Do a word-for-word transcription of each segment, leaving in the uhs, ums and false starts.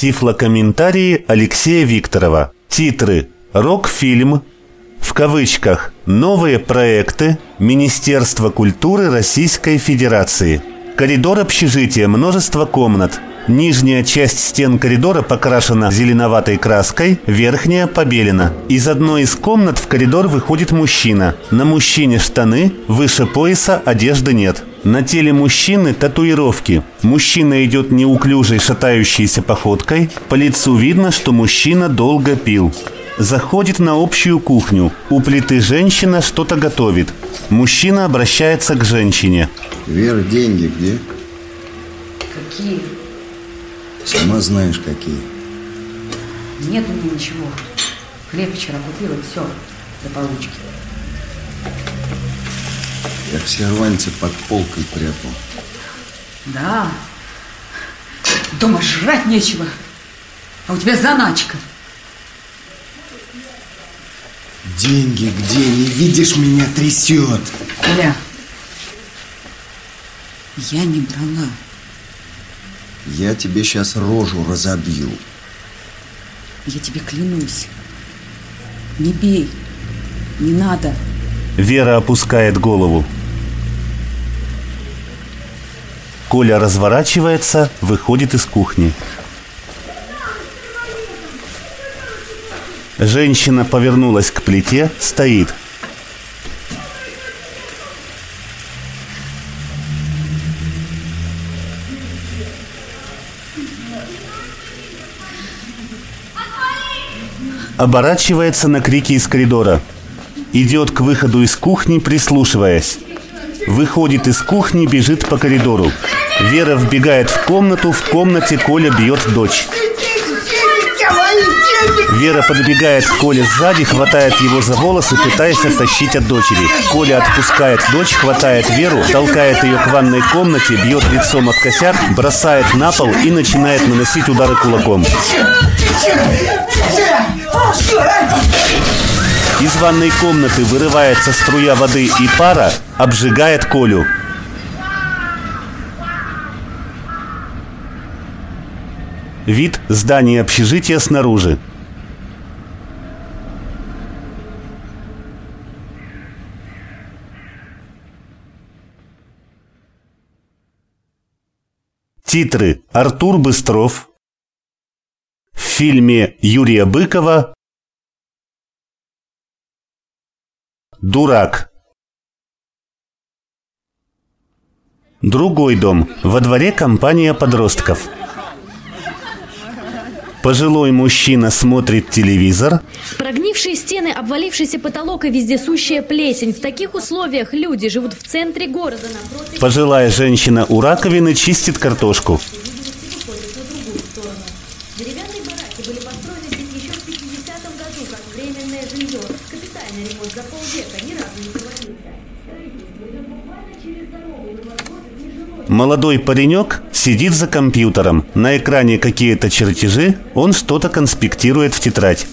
Тифлокомментарии Алексея Викторова. Титры: «Рок-фильм», в кавычках, «Новые проекты Министерства культуры Российской Федерации». Коридор общежития, множество комнат. Нижняя часть стен коридора покрашена зеленоватой краской, верхняя побелена. Из одной из комнат в коридор выходит мужчина. На мужчине штаны, выше пояса одежды нет. На теле мужчины татуировки. Мужчина идет неуклюжей шатающейся походкой. По лицу видно, что мужчина долго пил. Заходит на общую кухню. У плиты женщина что-то готовит. Мужчина обращается к женщине. Вера, деньги где? Какие? Сама знаешь, какие. Нет у меня ничего. Хлеб вчера купила, все, до получки. Я все рванцы под полкой прятал. Да. Дома жрать нечего. А у тебя заначка. Деньги где? Не видишь, меня трясет. Коля, я не брала. Я тебе сейчас рожу разобью. Я тебе клянусь. Не бей. Не надо. Вера опускает голову. Коля разворачивается, выходит из кухни. Женщина повернулась к плите, стоит. Оборачивается на крики из коридора. Идет к выходу из кухни, прислушиваясь. Выходит из кухни, бежит по коридору. Вера вбегает в комнату, в комнате Коля бьет дочь. Вера подбегает к Коле сзади, хватает его за волосы, пытаясь оттащить от дочери. Коля отпускает дочь, хватает Веру, толкает ее к ванной комнате, бьет лицом об косяк, бросает на пол и начинает наносить удары кулаком. Из ванной комнаты вырывается струя воды и пара, обжигает Колю. Вид здания общежития снаружи. Титры: Артур Быстров. В фильме Юрия Быкова «Дурак». Другой дом. Во дворе компания подростков. Пожилой мужчина смотрит телевизор. Прогнившие стены, обвалившийся потолок и вездесущая плесень. В таких условиях люди живут в центре города. Напротив... Пожилая женщина у раковины чистит картошку. Деревянные бараки были построены здесь еще в пятидесятом году, как временное жилье. Капитальный ремонт за полвека ни разу не проводился. Молодой паренек сидит за компьютером. На экране какие-то чертежи. Он что-то конспектирует в тетрадь.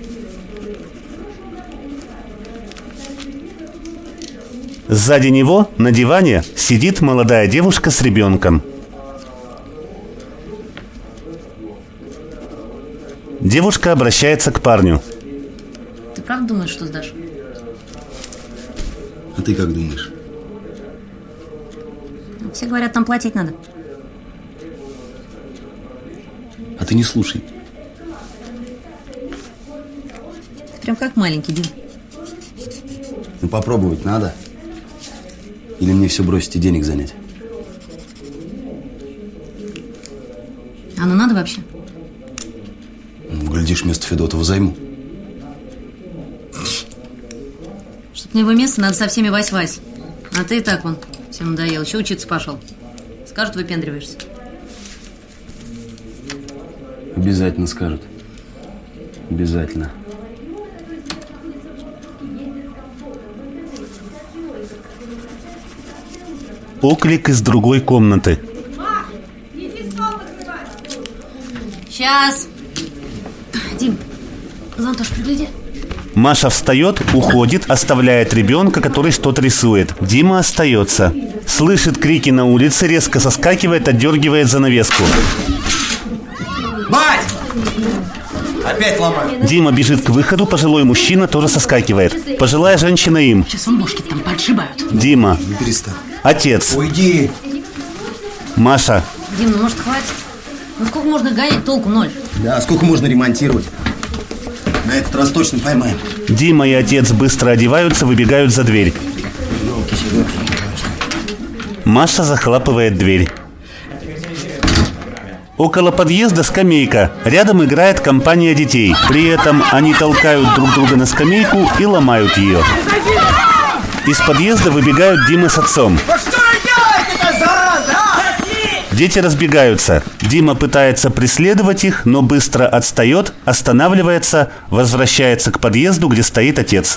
Сзади него на диване сидит молодая девушка с ребенком. Девушка обращается к парню. Ты правда думаешь, что сдашь? А ты как думаешь? Все говорят, там платить надо. А ты не слушай. Ты прям как маленький, Дим. Ну попробовать надо. Или мне все бросить и денег занять? А ну надо вообще? Ну, глядишь, вместо Федотова займу. Чтоб на его место надо со всеми вась-вась. А ты и так вон, всем надоел. Еще учиться пошел. Скажут, выпендриваешься. Обязательно скажут. Обязательно. Оклик из другой комнаты. Сейчас. Дим, Зонтош, пригляди. Маша встает, уходит, оставляет ребенка, который что-то рисует. Дима остается. Слышит крики на улице, резко соскакивает, отдергивает занавеску. Мать! Опять ломаю. Дима бежит к выходу, пожилой мужчина тоже соскакивает. Пожилая женщина им. Сейчас он ножки там подшибают. Дима. Не перестань. Отец. Уйди. Маша. Дим, ну может хватит? Ну сколько можно гонять, толку ноль. Да, сколько можно ремонтировать? На этот раз точно поймаем. Дима и отец быстро одеваются, выбегают за дверь. Маша захлапывает дверь. Около подъезда скамейка. Рядом играет компания детей. При этом они толкают друг друга на скамейку и ломают ее. Из подъезда выбегают Дима с отцом. Дети разбегаются. Дима пытается преследовать их, но быстро отстает, останавливается, возвращается к подъезду, где стоит отец.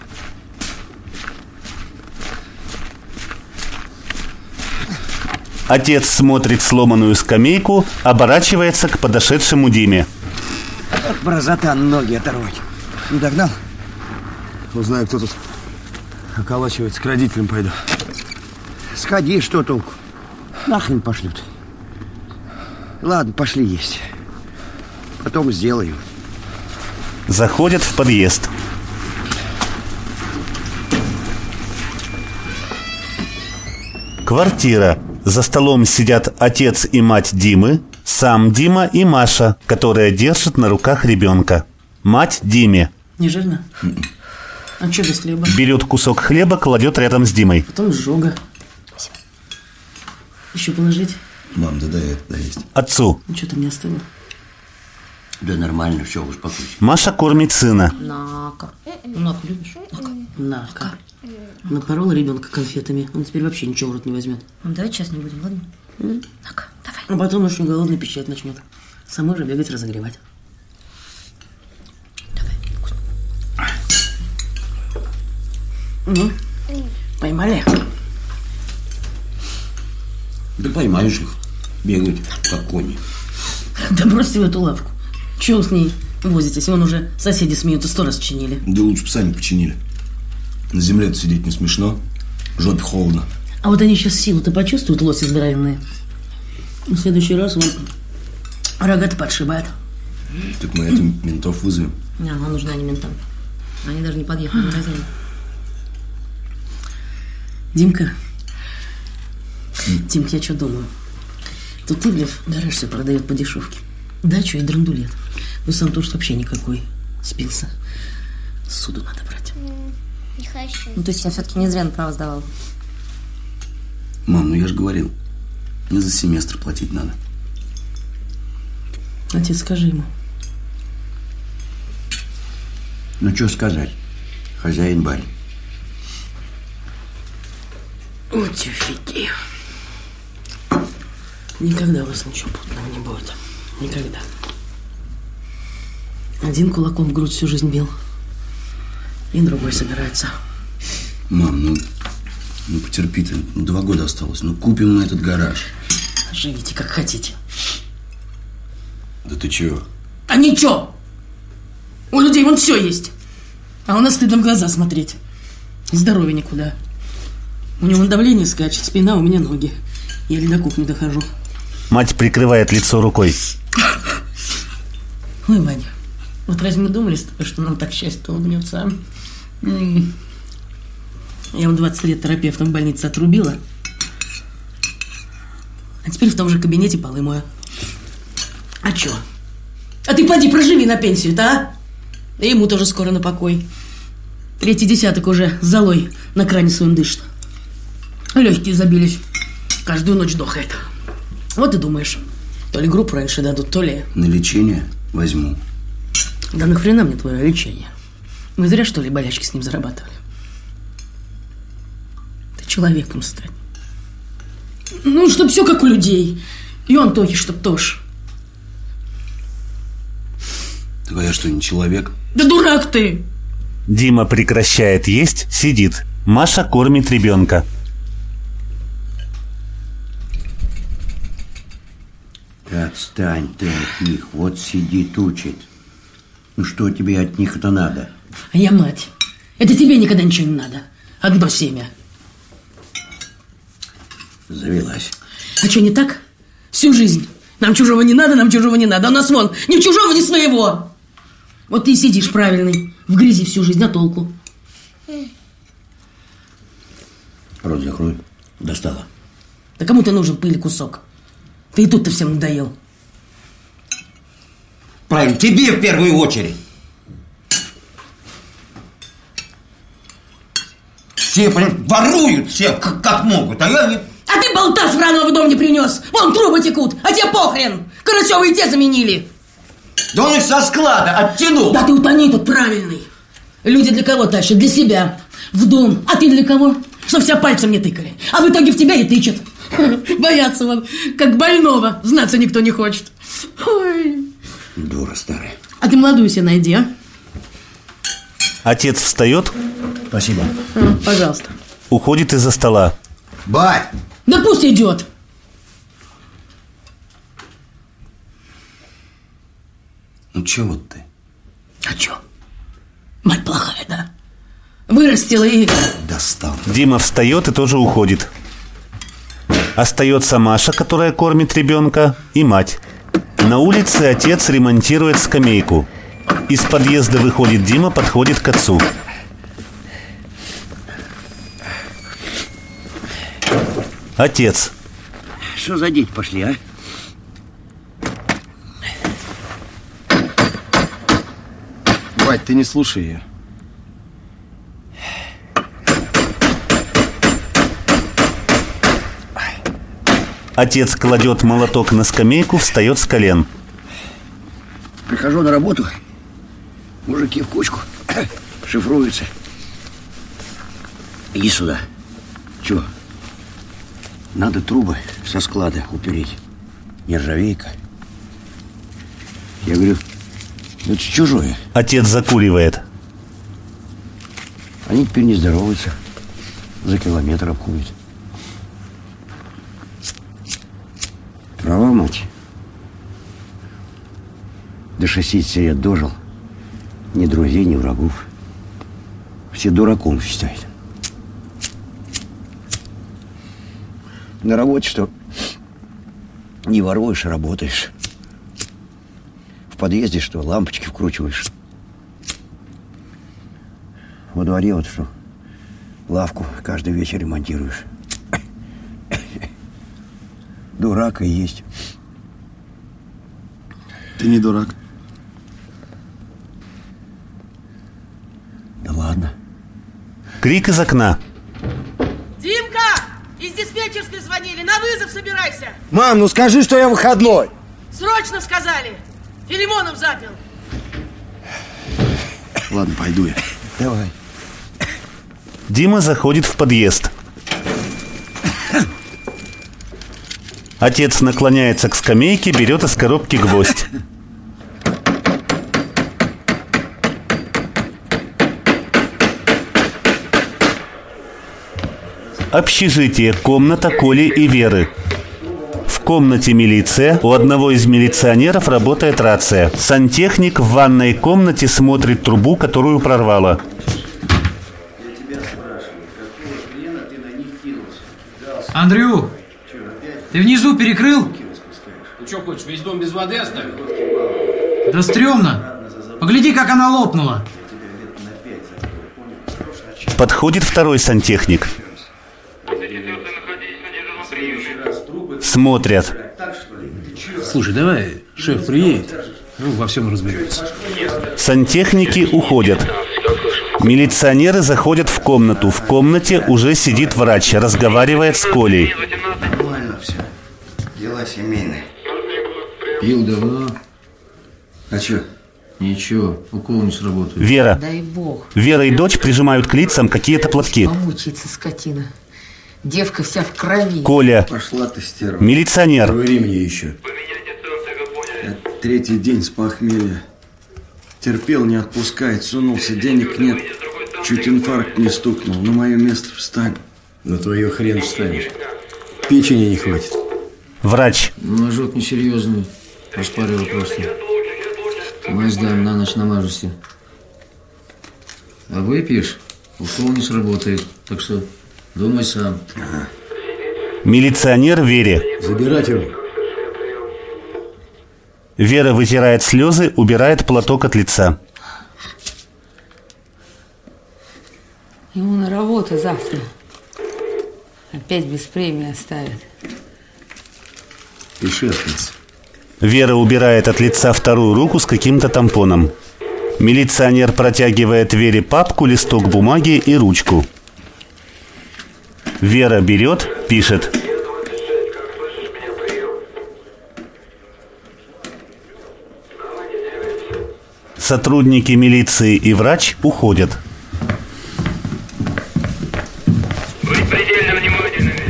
Отец смотрит сломанную скамейку, оборачивается к подошедшему Диме. Борзота ноги оторвать. Не догнал? Узнаю, кто тут околачивается, к родителям пойду. Сходи, что толку? Нахрен пошлют. Ладно, пошли есть. Потом сделаю. Заходят в подъезд. Квартира. За столом сидят отец и мать Димы, сам Дима и Маша, которая держит на руках ребенка. Мать Диме. Не жирно? А что без хлеба? Берет кусок хлеба, кладет рядом с Димой. Потом изжога. Еще положить? Мам, да дай, да есть. Отцу. Ну что-то мне остыло. Да нормально, все, успокойся. Маша кормит сына. На-ка. На-ка, любишь? На-ка. На-ка. Напорола ребенка конфетами. Он теперь вообще ничего в рот не возьмет. Ну, давай сейчас не будем, ладно? На-ка, давай. А потом очень голодный пищать начнет. Самой же бегать разогревать. Давай, вкусно. Ну, поймали? Да поймаешь их. Бегают, как кони. Да бросьте в эту лавку. Чего вы с ней возитесь? Вон уже соседи смеются, сто раз чинили. Да лучше бы сами починили. На земле-то сидеть не смешно. В жопе холодно. А вот они сейчас силу-то почувствуют, лоси здоровенные. В следующий раз вон рога-то подшибают. Так мы этим ментов вызовем. Не, она нужна не ментам. Они даже не подъехали в магазин. Димка, Димка, я что думаю? Тут Ивлев гараж все продает по дешевке. Дачу и драндулет. Ну сам тоже вообще никакой. Спился. Суду надо брать. Не хочу. Ну, то есть я все-таки не зря на право сдавала. Мам, ну я же говорил, мне за семестр платить надо. Отец, скажи ему. Ну, что сказать? Хозяин барин. Ой, тюфяки. Никогда у вас ничего путного не будет. Никогда. Один кулаком в грудь всю жизнь бил. И другой собирается. Мам, ну, ну потерпи ты, ну, два года осталось. Ну купим мы этот гараж. Живите как хотите. Да ты чего? А ничего! У людей вон все есть. А у нас стыдно в глаза смотреть. Здоровья никуда. У него давление скачет, спина, у меня ноги. Еле до кухни дохожу. Мать прикрывает лицо рукой. Ой, Ваня, вот разве мы думали с тобой, что нам так счастье улыбнется, а? М-м. Я вам двадцать лет терапевтом в больнице отрубила. А теперь в том же кабинете полы мою. А чё? А ты поди проживи на пенсию-то, а? И ему тоже скоро на покой. Третий десяток уже золой на кране своем дышит. Легкие забились. Каждую ночь дохает. Вот и думаешь, то ли группу раньше дадут, то ли... На лечение возьму. Да нахрена мне твое лечение? Мы зря, что ли, болячки с ним зарабатывали? Ты человеком стань. Ну, чтоб все как у людей. И у Антохи, чтоб тоже. Так а я что, не человек? Да дурак ты! Дима прекращает есть, сидит. Маша кормит ребенка. Отстань ты от них. Вот сидит, учит. Ну, что тебе от них это надо? А я мать. Это тебе никогда ничего не надо. Одно семя. Завелась. А что, не так? Всю жизнь Нам чужого не надо, нам чужого не надо. А у нас вон ни чужого, ни своего. Вот ты и сидишь правильный, в грязи всю жизнь, а толку? Рот закрой. Достала. Да кому ты нужен, пыль кусок? Ты и тут-то всем надоел. Правильно, тебе в первую очередь. Все, блин, воруют все, как, как могут, а я не... А ты болтас враного в дом не принес. Вон трубы текут, а тебе похрен. Карасёва и те заменили. Да он их со склада оттянул. Да ты утони тут правильный. Люди для кого тащат? Для себя. В дом. А ты для кого? Чтоб тебя пальцем не тыкали. А в итоге в тебя и тычат. Боятся вон, как больного. Знаться никто не хочет. Ой. Дура старая. А ты молодую себе найди, а? Отец встает, Спасибо. А, пожалуйста. уходит из-за стола. Бать! Да пусть идет. Ну чё вот ты? А чё? Мать плохая, да? Вырастила и... Достал. Дима встает и тоже уходит. Остается Маша, которая кормит ребенка, и мать. На улице отец ремонтирует скамейку. Из подъезда выходит Дима, подходит к отцу. Отец. Что за дети пошли, а? Бать, ты не слушай ее. Отец кладет молоток на скамейку, встает с колен. Прихожу на работу, мужики в кучку, шифруются. Иди сюда. Чего? Надо трубы со склада упереть. Нержавейка. Я говорю, это чужое. Отец закуривает. Они теперь не здороваются. За километр обходят. Права, мать. До шестидесяти лет дожил. Ни друзей, ни врагов. Все дураком считают. На работе что? Не воруешь, а работаешь. В подъезде что? Лампочки вкручиваешь. Во дворе вот что? Лавку каждый вечер ремонтируешь. Дурак и есть. Ты не дурак. Да ладно. Крик из окна. Димка! Из диспетчерской звонили. На вызов собирайся. Мам, ну скажи, что я выходной. Срочно сказали. Филимонов запил. Ладно, пойду я. Давай. Дима заходит в подъезд. Отец наклоняется к скамейке, берет из коробки гвоздь. Общежитие, комната Коли и Веры. В комнате милиция, у одного из милиционеров работает рация. Сантехник в ванной комнате смотрит трубу, которую прорвало. Андрю, ты внизу перекрыл? Ну что хочешь, весь дом без воды оставил? Да стрёмно. Погляди, как она лопнула. Подходит второй сантехник. Смотрят. Слушай, давай, шеф приедет, ну, во всем разберется. Сантехники уходят. Милиционеры заходят в комнату. В комнате уже сидит врач, разговаривает с Колей. Нормально все. Дела семейные. Пил давно? А что? Ничего, укол не сработает. Вера. Дай бог. Вера и дочь прижимают к лицам какие-то платки. Помучается скотина. Девка вся в крови. Коля. Пошла ты, стерва. Милиционер. Говори мне еще. Я третий день с похмелья. Терпел, не отпускает, сунулся, денег нет. Чуть инфаркт не стукнул. На мое место встань. На твое хрен встанешь. Печени не хватит. Врач. Ну, ожог несерьезный. Распарил просто. Мазь даем, на ночь намажешься. А выпьешь, укол не сработает. Так что думай сам. Милиционер Вере. Забирать его. Вера вытирает слезы, убирает платок от лица. Ему на работу завтра. Опять без премии оставят. Пиши отец. Вера убирает от лица вторую руку с каким-то тампоном. Милиционер протягивает Вере папку, листок бумаги и ручку. Вера берет, пишет. Сотрудники милиции и врач уходят. Быть предельно внимательными.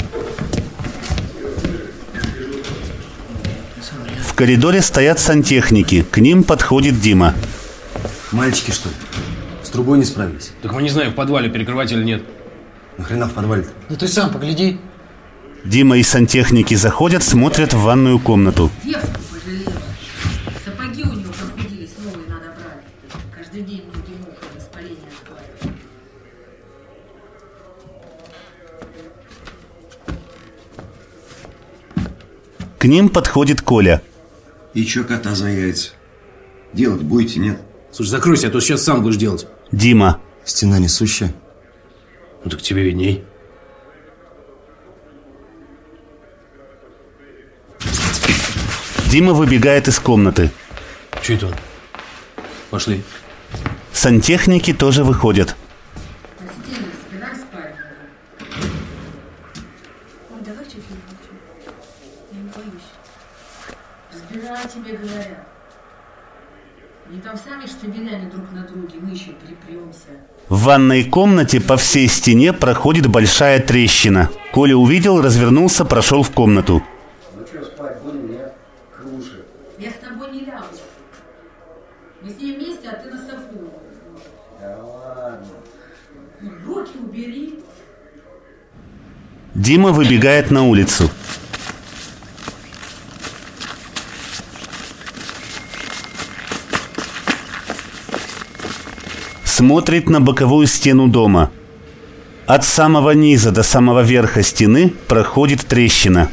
В коридоре стоят сантехники. К ним подходит Дима. Мальчики, что ли? С трубой не справились? Так мы не знаем, в подвале перекрывателя нет. Нахрена в подвале-то? Ну ты сам погляди. Дима и сантехники заходят, смотрят в ванную комнату. Девку пожалела. Сапоги у него прохудились, новые надо брать. Каждый день ноги мокрые, воспаление откладывают. К ним подходит Коля. И чё кота за яйца? Делать будете, нет? Слушай, закройся, а то сейчас сам будешь делать. Дима. Стена несущая. Ну так тебе видней. Дима выбегает из комнаты. Че это он? Пошли. Сантехники тоже выходят. Постели разбирай спальню. Ой, давай чуть-чуть молчу. Я не боюсь. Разбирай, тебе говорят. Не там сами штабелями друг на друге, мы еще припремся. В ванной комнате по всей стене проходит большая трещина. Коля увидел, развернулся, прошел в комнату. Ну что, спать будем, нет? Круши. Я с тобой не лягу. Мы с ней вместе, а ты на софу. Да ладно. Руки убери. Дима выбегает на улицу. Смотрит на боковую стену дома. От самого низа до самого верха стены проходит трещина.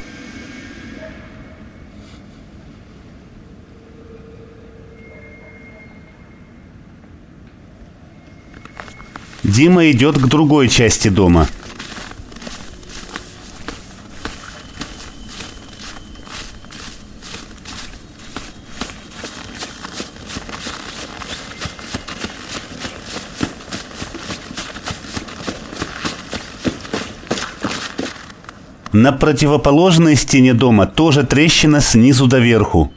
Дима идет к другой части дома. На противоположной стене дома тоже трещина снизу до верху.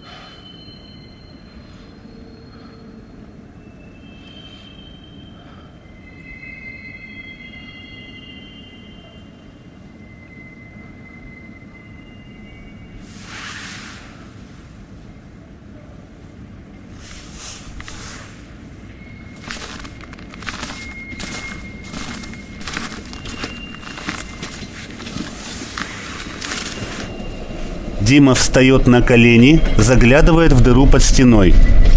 Дима встает на колени, заглядывает в дыру под стеной.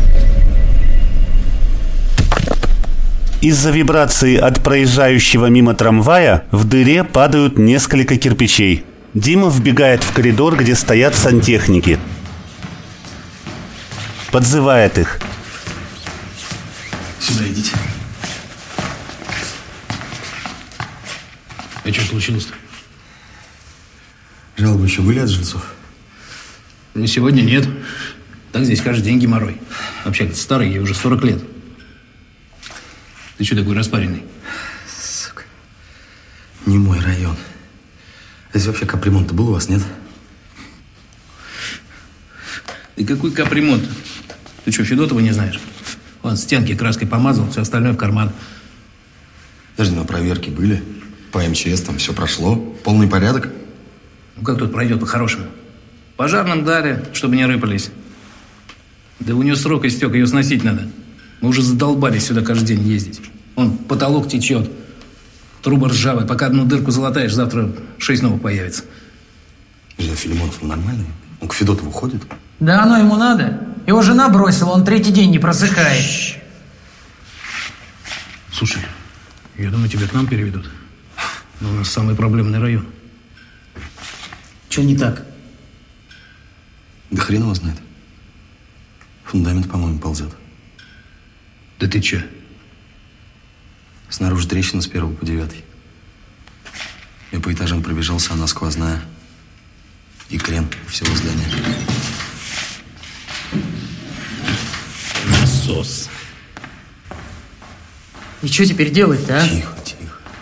Из-за вибрации от проезжающего мимо трамвая в дыре падают несколько кирпичей. Дима вбегает в коридор, где стоят сантехники. Подзывает их. Сюда идите. А что случилось-то? Жалобы еще были от жильцов? Ну, сегодня нет. Так здесь каждый день геморрой. Вообще, старый, ей уже сорок лет. Ты что такой распаренный? Сука. Не мой район. А здесь вообще капремонт-то был у вас, нет? И какой капремонт? Ты что, Федотова не знаешь? Он стенки краской помазал, все остальное в карман. Подожди, но проверки были. По эм че эс там все прошло. Полный порядок. Ну как тут пройдет по-хорошему? Пожарным дали, чтобы не рыпались. Да у нее срок истек, ее сносить надо. Мы уже задолбались сюда каждый день ездить. Вон, потолок течет. Труба ржавая. Пока одну дырку залатаешь, завтра шесть новых появится. Жена Филимонов, он нормальный? Он к Федотову ходит? Да оно ему надо. Его жена бросила, он третий день не просыхает. Слушай, я думаю, тебя к нам переведут. Но у нас самый проблемный район. Че не так? Да хрен его знает. Фундамент, по-моему, ползет. Да ты че? Снаружи трещина с первого по девятый. Я по этажам пробежался, она сквозная. И крен всего здания. Насос. И что теперь делать-то, а? Тихо, тихо.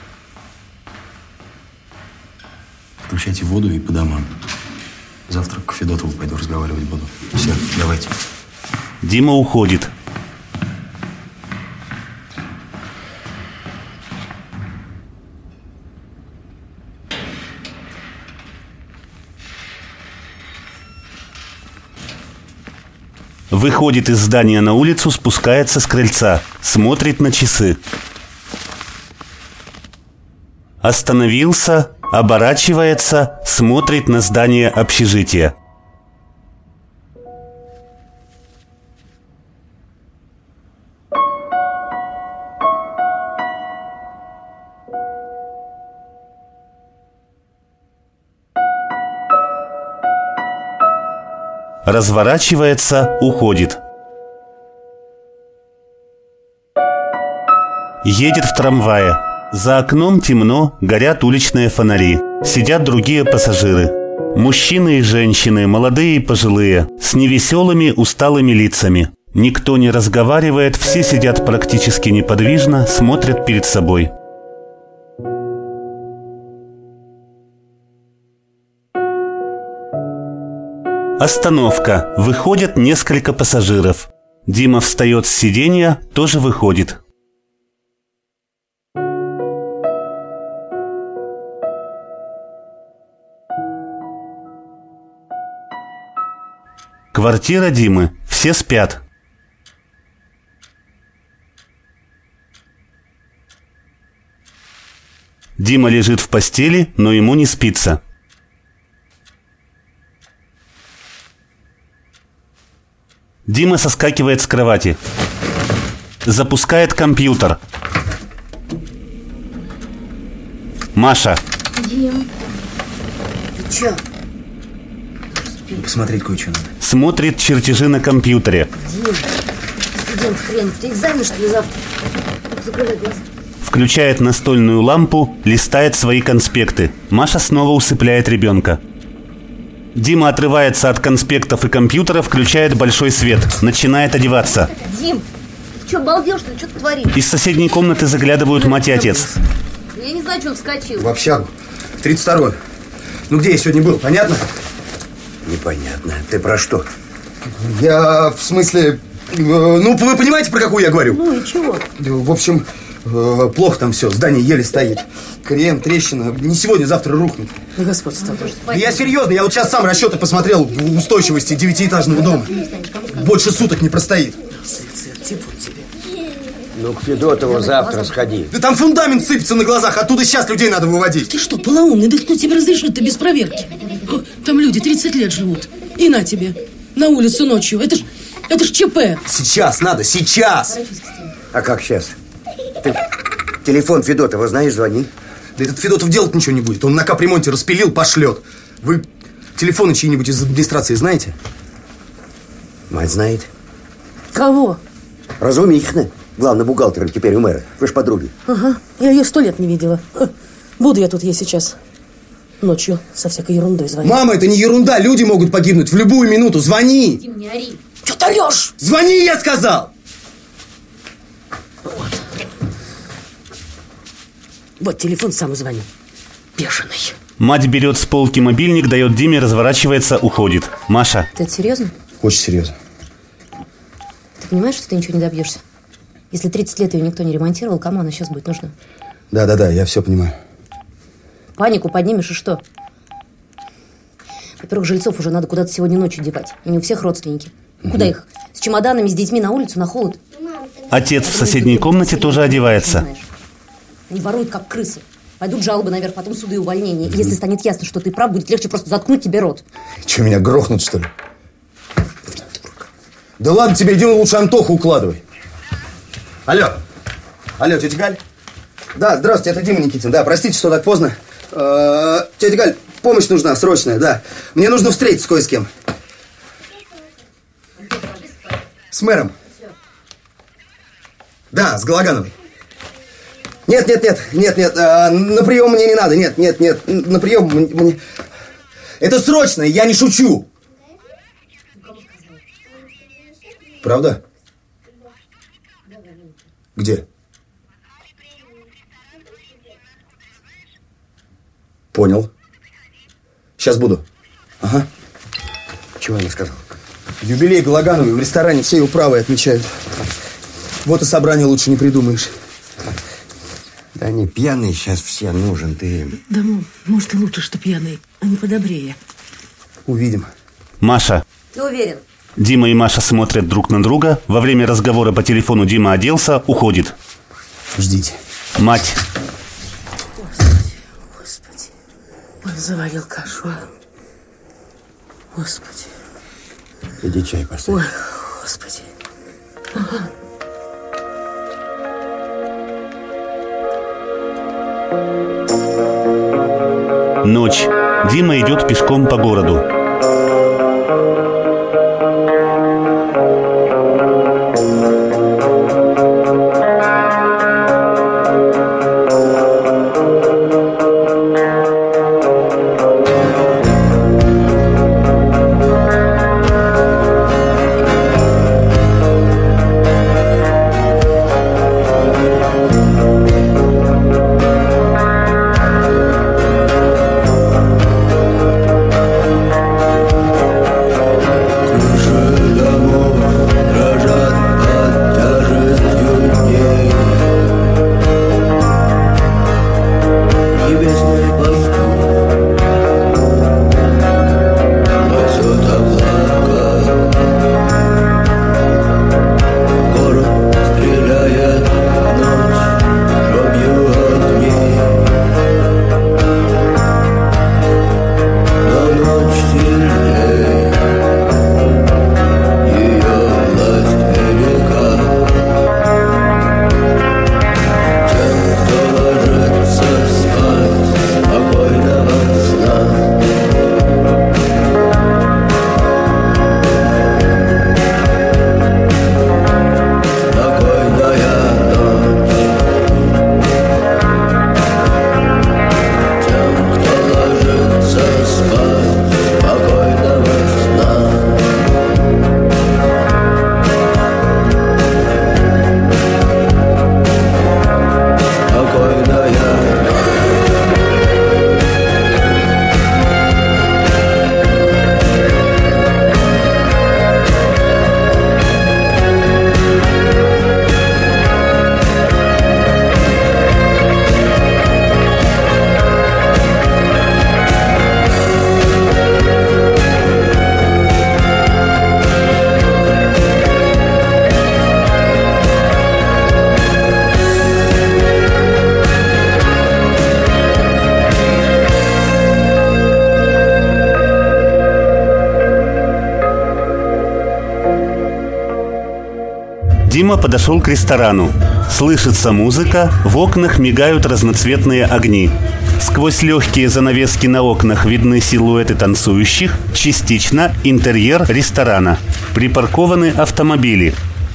Включайте воду и по домам. Завтра к Федотову пойду разговаривать буду. Все, давайте. Дима уходит. Выходит из здания на улицу, спускается с крыльца, смотрит на часы. Остановился, оборачивается, смотрит на здание общежития. Разворачивается, уходит. Едет в трамвае. За окном темно, горят уличные фонари. Сидят другие пассажиры. Мужчины и женщины, молодые и пожилые, с невеселыми, усталыми лицами. Никто не разговаривает, все сидят практически неподвижно, смотрят перед собой. Остановка. Выходят несколько пассажиров. Дима встает с сиденья, тоже выходит. Квартира Димы. Все спят. Дима лежит в постели, но ему не спится. Дима соскакивает с кровати. Запускает компьютер. Маша. Дим, ты чё? Посмотреть кое-что надо. Смотрит чертежи на компьютере. Дим, студент хрен, ты экзамен, что ли, завтра? Закрывай глаза. Включает настольную лампу, листает свои конспекты. Маша снова усыпляет ребенка. Дима отрывается от конспектов и компьютера, включает большой свет. Начинает одеваться. Дим, ты что, обалдел, что ли? Что ты творишь? Из соседней комнаты заглядывают мать и отец. Я не знаю, что он вскочил. В общагу. В тридцать второй. Ну, где я сегодня был, понятно? Непонятно. Ты про что? Я, в смысле... Э, ну, вы понимаете, про какую я говорю? Ну и чего? В общем, э, плохо там все. Здание еле стоит. Крен, трещина. Не сегодня, завтра рухнет. Господь с тобой. Да я серьезно. Я вот сейчас сам расчеты посмотрел устойчивости девятиэтажного дома. Больше суток не простоит. Ну, к Федотову завтра сходи. Да там фундамент сыпется на глазах. Оттуда сейчас людей надо выводить. Ты что, полоумный? Да кто тебе разрешит-то без проверки? О, там люди тридцать лет живут. И на тебе. На улицу ночью. Это ж, это ж ЧП. Сейчас надо, сейчас. А как сейчас? Ты телефон Федотова знаешь, звони. Да этот Федотов делать ничего не будет. Он на капремонте распилил, пошлет. Вы телефоны чьи-нибудь из администрации знаете? Мать знает. Кого? Разумихина. Главный бухгалтер теперь у мэра. Вы ж подруги. Ага. Я ее сто лет не видела. Буду я тут ей сейчас ночью со всякой ерундой звонить. Мама, это не ерунда. Люди могут погибнуть в любую минуту. Звони. Дим, не ори. Че ты орешь? Звони, я сказал. Вот. Вот телефон сам звонит. Бешеный. Мать берет с полки мобильник, дает Диме, разворачивается, уходит. Маша. Ты это серьезно? Очень серьезно. Ты понимаешь, что ты ничего не добьешься? Если тридцать лет ее никто не ремонтировал, кому она сейчас будет нужна? Да-да-да, я все понимаю. Панику поднимешь и что? Во-первых, жильцов уже надо куда-то сегодня ночью девать. И не у всех родственники. Угу. Куда их? С чемоданами, с детьми на улицу, на холод? Отец в соседней комнате тоже одевается. Они воруют, как крысы. Пойдут жалобы наверх, потом суды и увольнения. И если станет ясно, что ты прав, будет легче просто заткнуть тебе рот. Че, меня грохнут, что ли? Да ладно тебе, иди лучше Антоху укладывай. Алло. Алло, тетя Галь? Да, здравствуйте, это Дима Никитин. Да, простите, что так поздно. Э-э, тетя Галь, помощь нужна, срочная, да. Мне нужно встретиться кое с кем. С мэром. Да, с Галагановой. Нет, нет, нет, нет, нет, а, на прием мне не надо, нет, нет, нет, на прием мне... Это срочно, я не шучу. Правда? Где? Понял. Сейчас буду. Ага. Чего я не сказал? Юбилей Галагановой в ресторане всей управы отмечают. Вот и собрание лучше не придумаешь. Да они пьяные сейчас все, нужен ты им. Да, может, и лучше, что пьяные, а не подобрее. Увидим. Маша. Ты уверен? Дима и Маша смотрят друг на друга. Во время разговора по телефону Дима оделся, уходит. Ждите. Мать. Господи, Господи. Он заварил кашу. Господи. Иди чай поставь. Ой, Господи. Ага. Ночь. Дима идет пешком по городу. Дима подошел к ресторану. Слышится музыка, в окнах мигают разноцветные огни. Сквозь легкие занавески на окнах видны силуэты танцующих, частично интерьер ресторана. Припаркованы автомобили.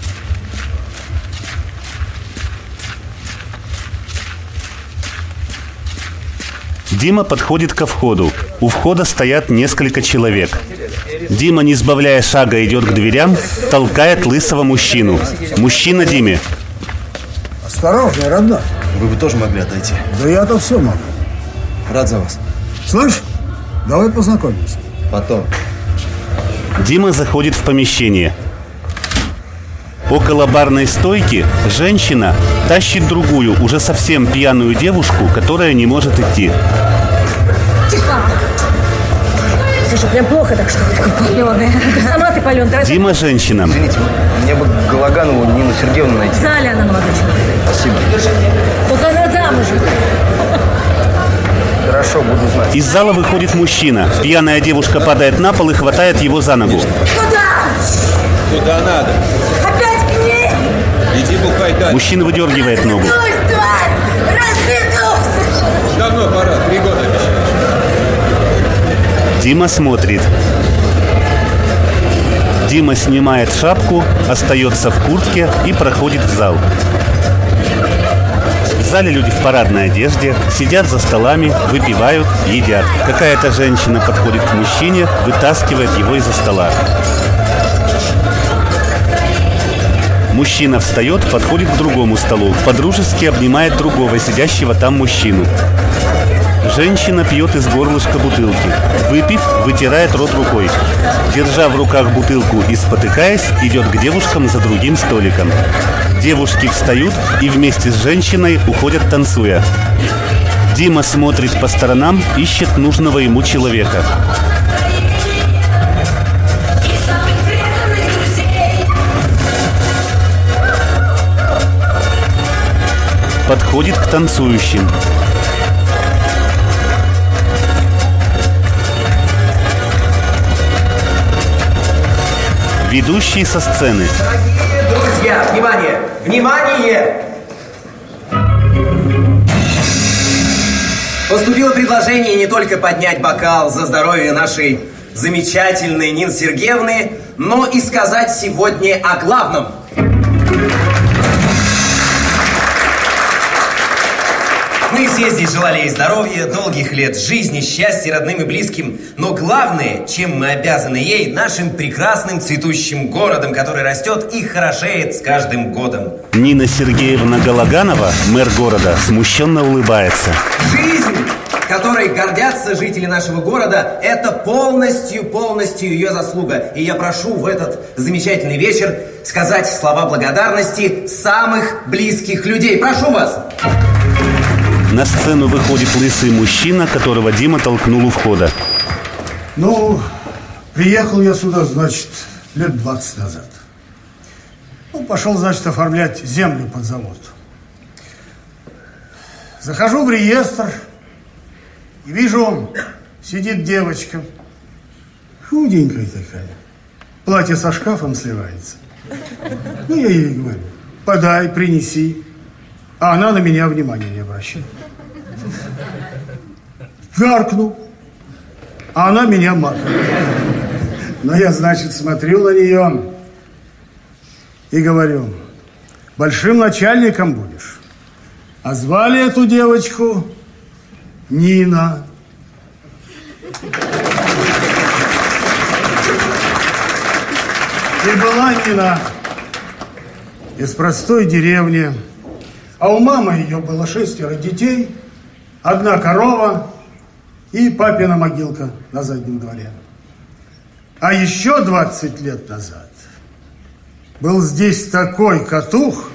Дима подходит ко входу. У входа стоят несколько человек. Дима, не сбавляя шага, идет к дверям, толкает лысого мужчину. Мужчина Диме. Осторожнее, родной. Вы бы тоже могли отойти. Да я-то все могу. Рад за вас. Слышь, давай познакомимся. Потом. Дима заходит в помещение. Около барной стойки женщина тащит другую, уже совсем пьяную девушку, которая не может идти. Тихо! Слушай, прям плохо так, что ты такой паленый. Ты сама ты паленый. Дима женщина. Извините, мне бы Галаганову Нину Сергеевну найти. В зале она, молодой человек. Спасибо. Только она замужем. Хорошо, буду знать. Из зала выходит мужчина. Пьяная девушка падает на пол и хватает его за ногу. Куда? Куда надо? Опять к ней? Иди бухай дальше. Мужчина выдергивает ногу. Разведусь, тварь! Разведусь! Давно пора, три года обещаешь. Дима смотрит. Дима снимает шапку, остается в куртке и проходит в зал. В зале люди в парадной одежде, сидят за столами, выпивают, едят. Какая-то женщина подходит к мужчине, вытаскивает его из-за стола. Мужчина встает, подходит к другому столу, подружески обнимает другого, сидящего там мужчину. Женщина пьет из горлышка бутылки. Выпив, вытирает рот рукой. Держа в руках бутылку и спотыкаясь, идет к девушкам за другим столиком. Девушки встают и вместе с женщиной уходят, танцуя. Дима смотрит по сторонам, ищет нужного ему человека. Подходит к танцующим. Ведущий со сцены. Дорогие друзья, внимание! Внимание! Поступило предложение не только поднять бокал за здоровье нашей замечательной Нины Сергеевны, но и сказать сегодня о главном. Мы все здесь желали ей здоровья, долгих лет жизни, счастья родным и близким. Но главное, чем мы обязаны ей, нашим прекрасным цветущим городом, который растет и хорошеет с каждым годом. Нина Сергеевна Галаганова, мэр города, смущенно улыбается. Жизнь, которой гордятся жители нашего города, это полностью, полностью ее заслуга. И я прошу в этот замечательный вечер сказать слова благодарности самых близких людей. Прошу вас! На сцену выходит лысый мужчина, которого Дима толкнул у входа. Ну, приехал я сюда, значит, лет двадцать назад. Ну, пошел, значит, оформлять землю под завод. Захожу в реестр и вижу, сидит девочка. Худенькая такая. Платье со шкафом сливается. Ну, я ей говорю, подай, принеси. А она на меня внимания не обращает. Гаркнул. А она меня макает. Но я, значит, смотрю на нее и говорю, большим начальником будешь. А звали эту девочку Нина. И была Нина из простой деревни. А у мамы ее было шестеро детей, одна корова и папина могилка на заднем дворе. А еще двадцать лет назад был здесь такой катух,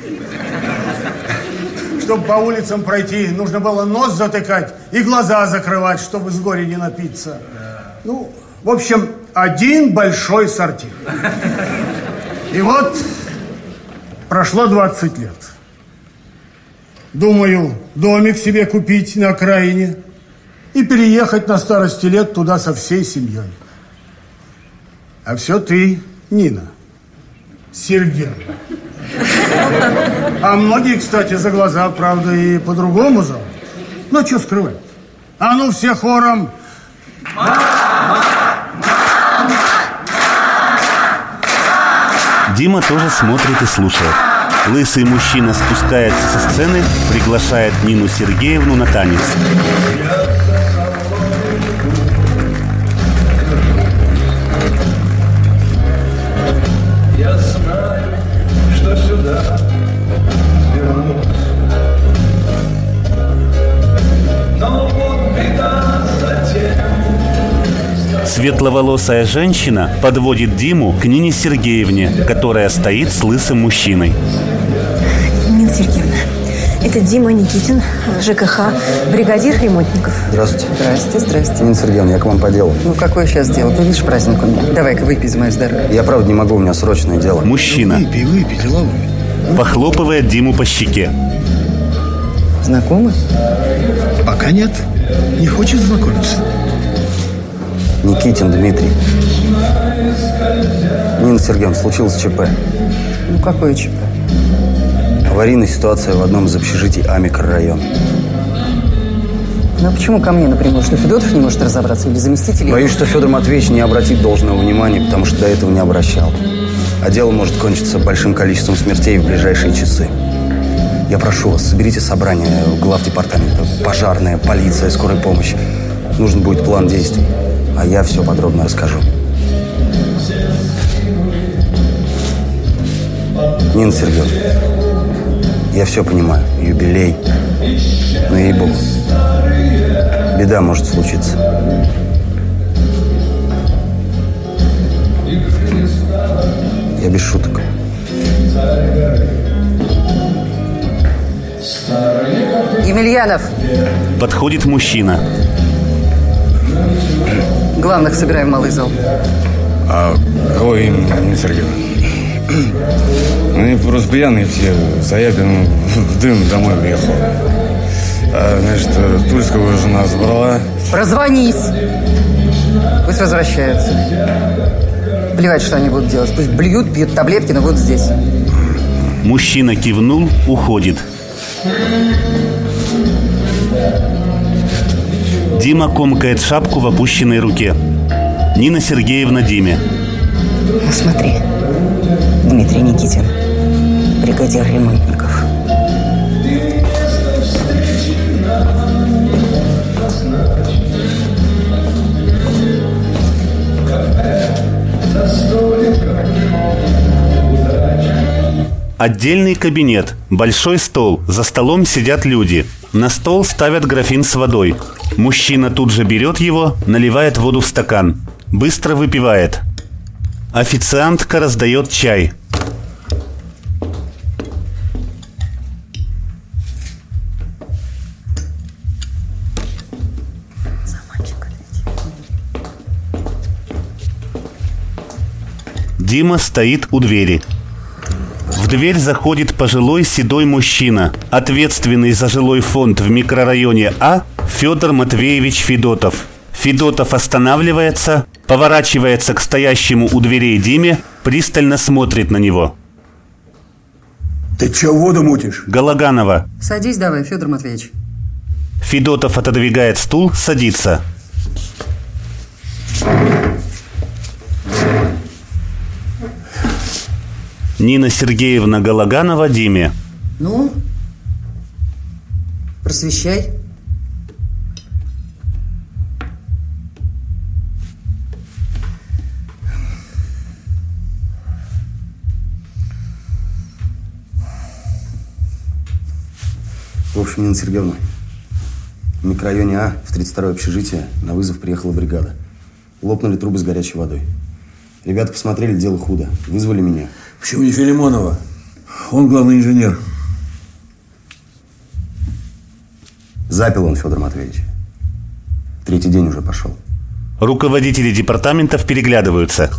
чтобы по улицам пройти, нужно было нос затыкать и глаза закрывать, чтобы с горя не напиться. Ну, в общем, один большой сортир. И вот прошло двадцать лет. Думаю, домик себе купить на окраине и переехать на старости лет туда со всей семьей. А все ты, Нина Сергеевна. А многие, кстати, за глаза, правда, и по-другому зовут. Ну, что скрывать? А ну, все хором. Мама! Дима тоже смотрит и слушает. Лысый мужчина спускается со сцены, приглашает Нину Сергеевну на танец. Я знаю, что сюда вернусь. Но вот беда затем. Светловолосая женщина подводит Диму к Нине Сергеевне, которая стоит с лысым мужчиной. Нина Сергеевна, это Дима Никитин, ЖКХ, бригадир ремонтников. Здравствуйте. Здрасте, здрасте. Нина Сергеевна, я к вам по делу. Ну, какое сейчас дело? Ты видишь, праздник у меня. Давай-ка выпей за мое здоровье. Я правда не могу, у меня срочное дело. Мужчина. Ну, выпей, выпей, деловой. Похлопывает Диму по щеке. Знакомы? Пока нет. Не хочет знакомиться. Никитин Дмитрий. Нина Сергеевна, случилось ЧП. Ну, какое ЧП? Аварийная ситуация в одном из общежитий А микрорайона. Ну, а почему ко мне напрямую? Что Федотов не может разобраться или заместитель? Боюсь, что Федор Матвеевич не обратит должного внимания, потому что до этого не обращал. А дело может кончиться большим количеством смертей в ближайшие часы. Я прошу вас, соберите собрание глав департамента, пожарная, полиция, скорая помощь. Нужен будет план действий, а я все подробно расскажу. Нина Сергеевна, я все понимаю, юбилей, но ей-богу, беда может случиться. Я без шуток. Емельянов, Подходит мужчина. главных собираем в малый зал. А кого им, Нина Сергеевна? Они просто пьяные все. Саяпин в дым домой уехал. А, значит, Тульского жена забрала. Прозвонись. Пусть возвращаются. Плевать, что они будут делать. Пусть блюют, пьют таблетки, но будут здесь. Мужчина кивнул, уходит. Дима комкает шапку в опущенной руке. Нина Сергеевна Диме. Ну, смотри, Дмитрий Никитин, бригадир ремонтников. Отдельный кабинет, большой стол, за столом сидят люди. На стол ставят графин с водой. Мужчина тут же берет его, наливает воду в стакан. Быстро выпивает. Официантка раздает чай. Дима стоит у двери. В дверь заходит пожилой седой мужчина, ответственный за жилой фонд в микрорайоне А Федор Матвеевич Федотов. Федотов останавливается, поворачивается к стоящему у дверей Диме, пристально смотрит на него. Ты чё воду мутишь? Галаганова. Садись давай, Федор Матвеевич. Федотов отодвигает стул, садится. Нина Сергеевна Галаганова Диме. Ну, просвещай. В общем, Нина Сергеевна, в микрорайоне А, в тридцать второе общежитие, на вызов приехала бригада. Лопнули трубы с горячей водой. Ребята посмотрели, дело худо. Вызвали меня. Почему не Филимонова? Он главный инженер. Запил он, Федор Матвеевич. Третий день уже пошел. Руководители департаментов переглядываются.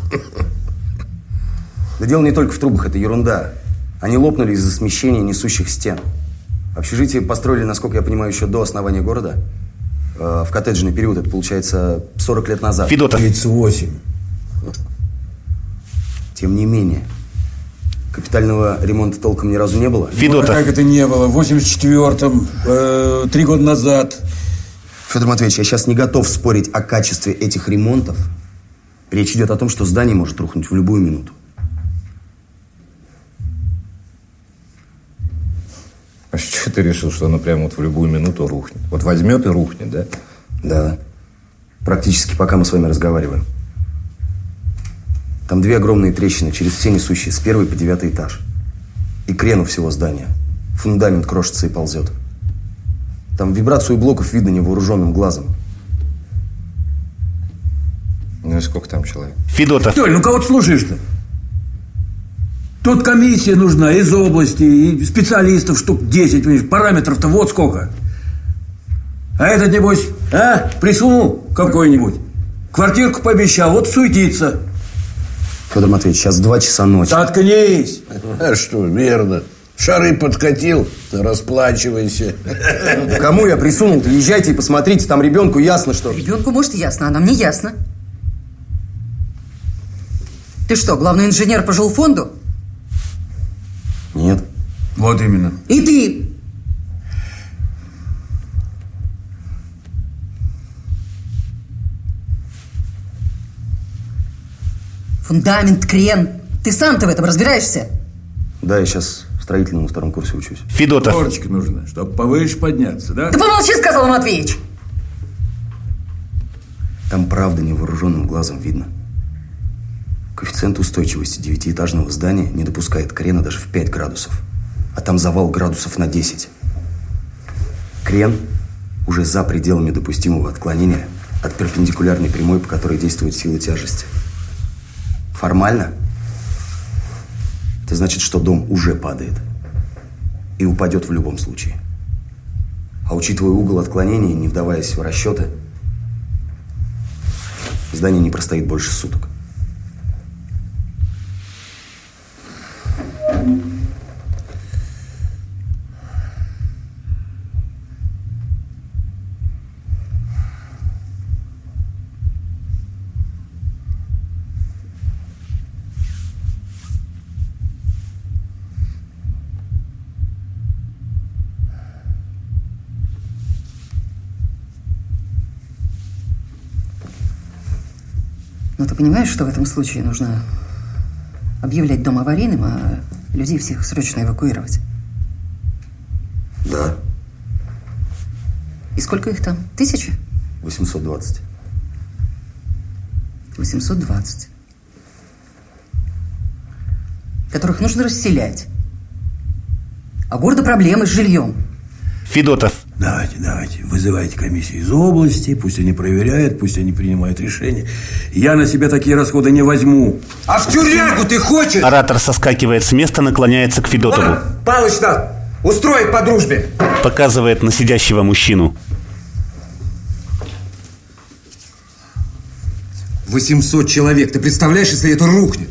Да дело не только в трубах, это ерунда. Они лопнули из-за смещения несущих стен. Общежитие построили, насколько я понимаю, еще до основания города. В коттеджный период, это получается сорок лет назад. Федотов. тридцать восемь. Тем не менее, капитального ремонта толком ни разу не было. Федотов. Ну, а как это не было? В восемьдесят четвёртом, э, три года назад. Федор Матвеевич, я сейчас не готов спорить о качестве этих ремонтов. Речь идет о том, что здание может рухнуть в любую минуту. А что ты решил, что оно прямо вот в любую минуту рухнет? Вот возьмет и рухнет, да? Да. Практически пока мы с вами разговариваем. Там две огромные трещины, через все несущие, с первой по девятый этаж. И крену всего здания. Фундамент крошится и ползет. Там вибрацию блоков видно невооруженным глазом. Ну и сколько там человек? Федотов. Толь, ну кого ты слушаешь-то? Тут комиссия нужна из области, и специалистов штук десять, понимаешь, параметров-то вот сколько. А этот, небось, а, присунул какой-нибудь, квартирку пообещал, вот суетится. Федор Матвеевич, сейчас два часа ночи. Заткнись. А что, верно. Шары подкатил, расплачивайся. Кому я присунул-то? Езжайте и посмотрите, там ребенку ясно, что... Ребенку, может, ясно, а нам не ясно. Ты что, главный инженер по жилфонду? Нет. Вот именно. И ты? Фундамент, крен. Ты сам-то в этом разбираешься? Да, я сейчас в строительном на втором курсе учусь. Федотов. Корочка нужна, чтобы повыше подняться, да? Да помолчи, сказал Матвеич. Там правда невооруженным глазом видно. Коэффициент устойчивости девятиэтажного здания не допускает крена даже в пять градусов. А там завал градусов на десять. Крен уже за пределами допустимого отклонения от перпендикулярной прямой, по которой действует сила тяжести. Формально это значит, что дом уже падает. И упадет в любом случае. А учитывая угол отклонения, не вдаваясь в расчеты, здание не простоит больше суток. Но ты понимаешь, что в этом случае нужно объявлять дом аварийным, а людей всех срочно эвакуировать? Да. И сколько их там? Тысячи? восемьсот двадцать. восемьсот двадцать. Которых нужно расселять. А у города проблемы с жильем. Федотов. Давайте, давайте, вызывайте комиссию из области, пусть они проверяют, пусть они принимают решения. Я на себя такие расходы не возьму. А в тюрягу ты хочешь? Оратор соскакивает с места, наклоняется к Федотову. Палыч нас устроит по дружбе. Показывает на сидящего мужчину. восемьсот человек. Ты представляешь, если это рухнет?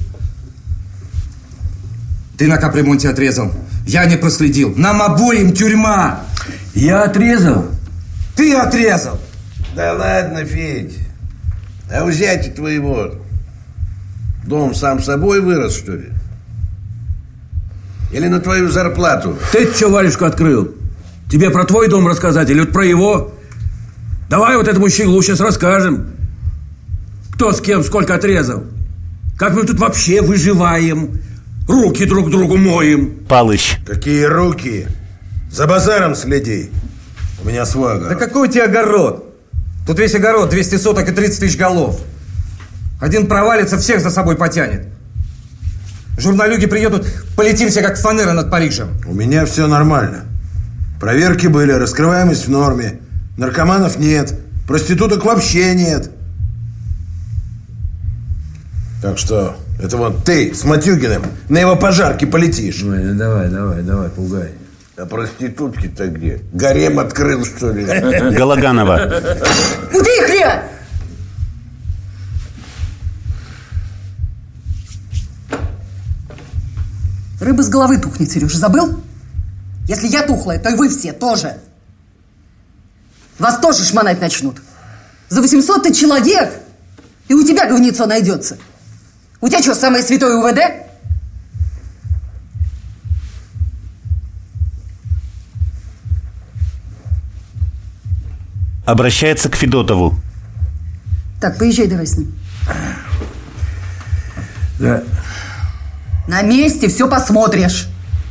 Ты на капремонте отрезал. Я не проследил. Нам обоим тюрьма. Я отрезал? Ты отрезал. Да ладно, Федь. А у зятя твоего дом сам собой вырос, что ли? Или на твою зарплату? Ты что варежку открыл? Тебе про твой дом рассказать или вот про его? Давай вот этому щеглу сейчас расскажем. Кто с кем сколько отрезал. Как мы тут вообще выживаем. Руки друг другу моем. Палыч. Какие руки? За базаром следи. У меня свой огород. Да какой у тебя огород? Тут весь огород двести соток и тридцать тысяч голов. Один провалится, всех за собой потянет. Журналюги приедут, полетим все как фанера над Парижем. У меня все нормально. Проверки были, раскрываемость в норме. Наркоманов нет. Проституток вообще нет. Так что, это вот ты с Матюгиным на его пожарке полетишь. Ну, давай, давай, давай, пугай. А проститутки-то где? Гарем открыл, что ли? Галаганова. Утихли! Рыба с головы тухнет, Сережа, забыл? Если я тухлая, то и вы все тоже. Вас тоже шмонать начнут. За восемьсот ты человек, и у тебя говнецо найдется. У тебя что, самое святое УВД? Обращается к Федотову. Так, поезжай давай с ним. Да. На месте все посмотришь.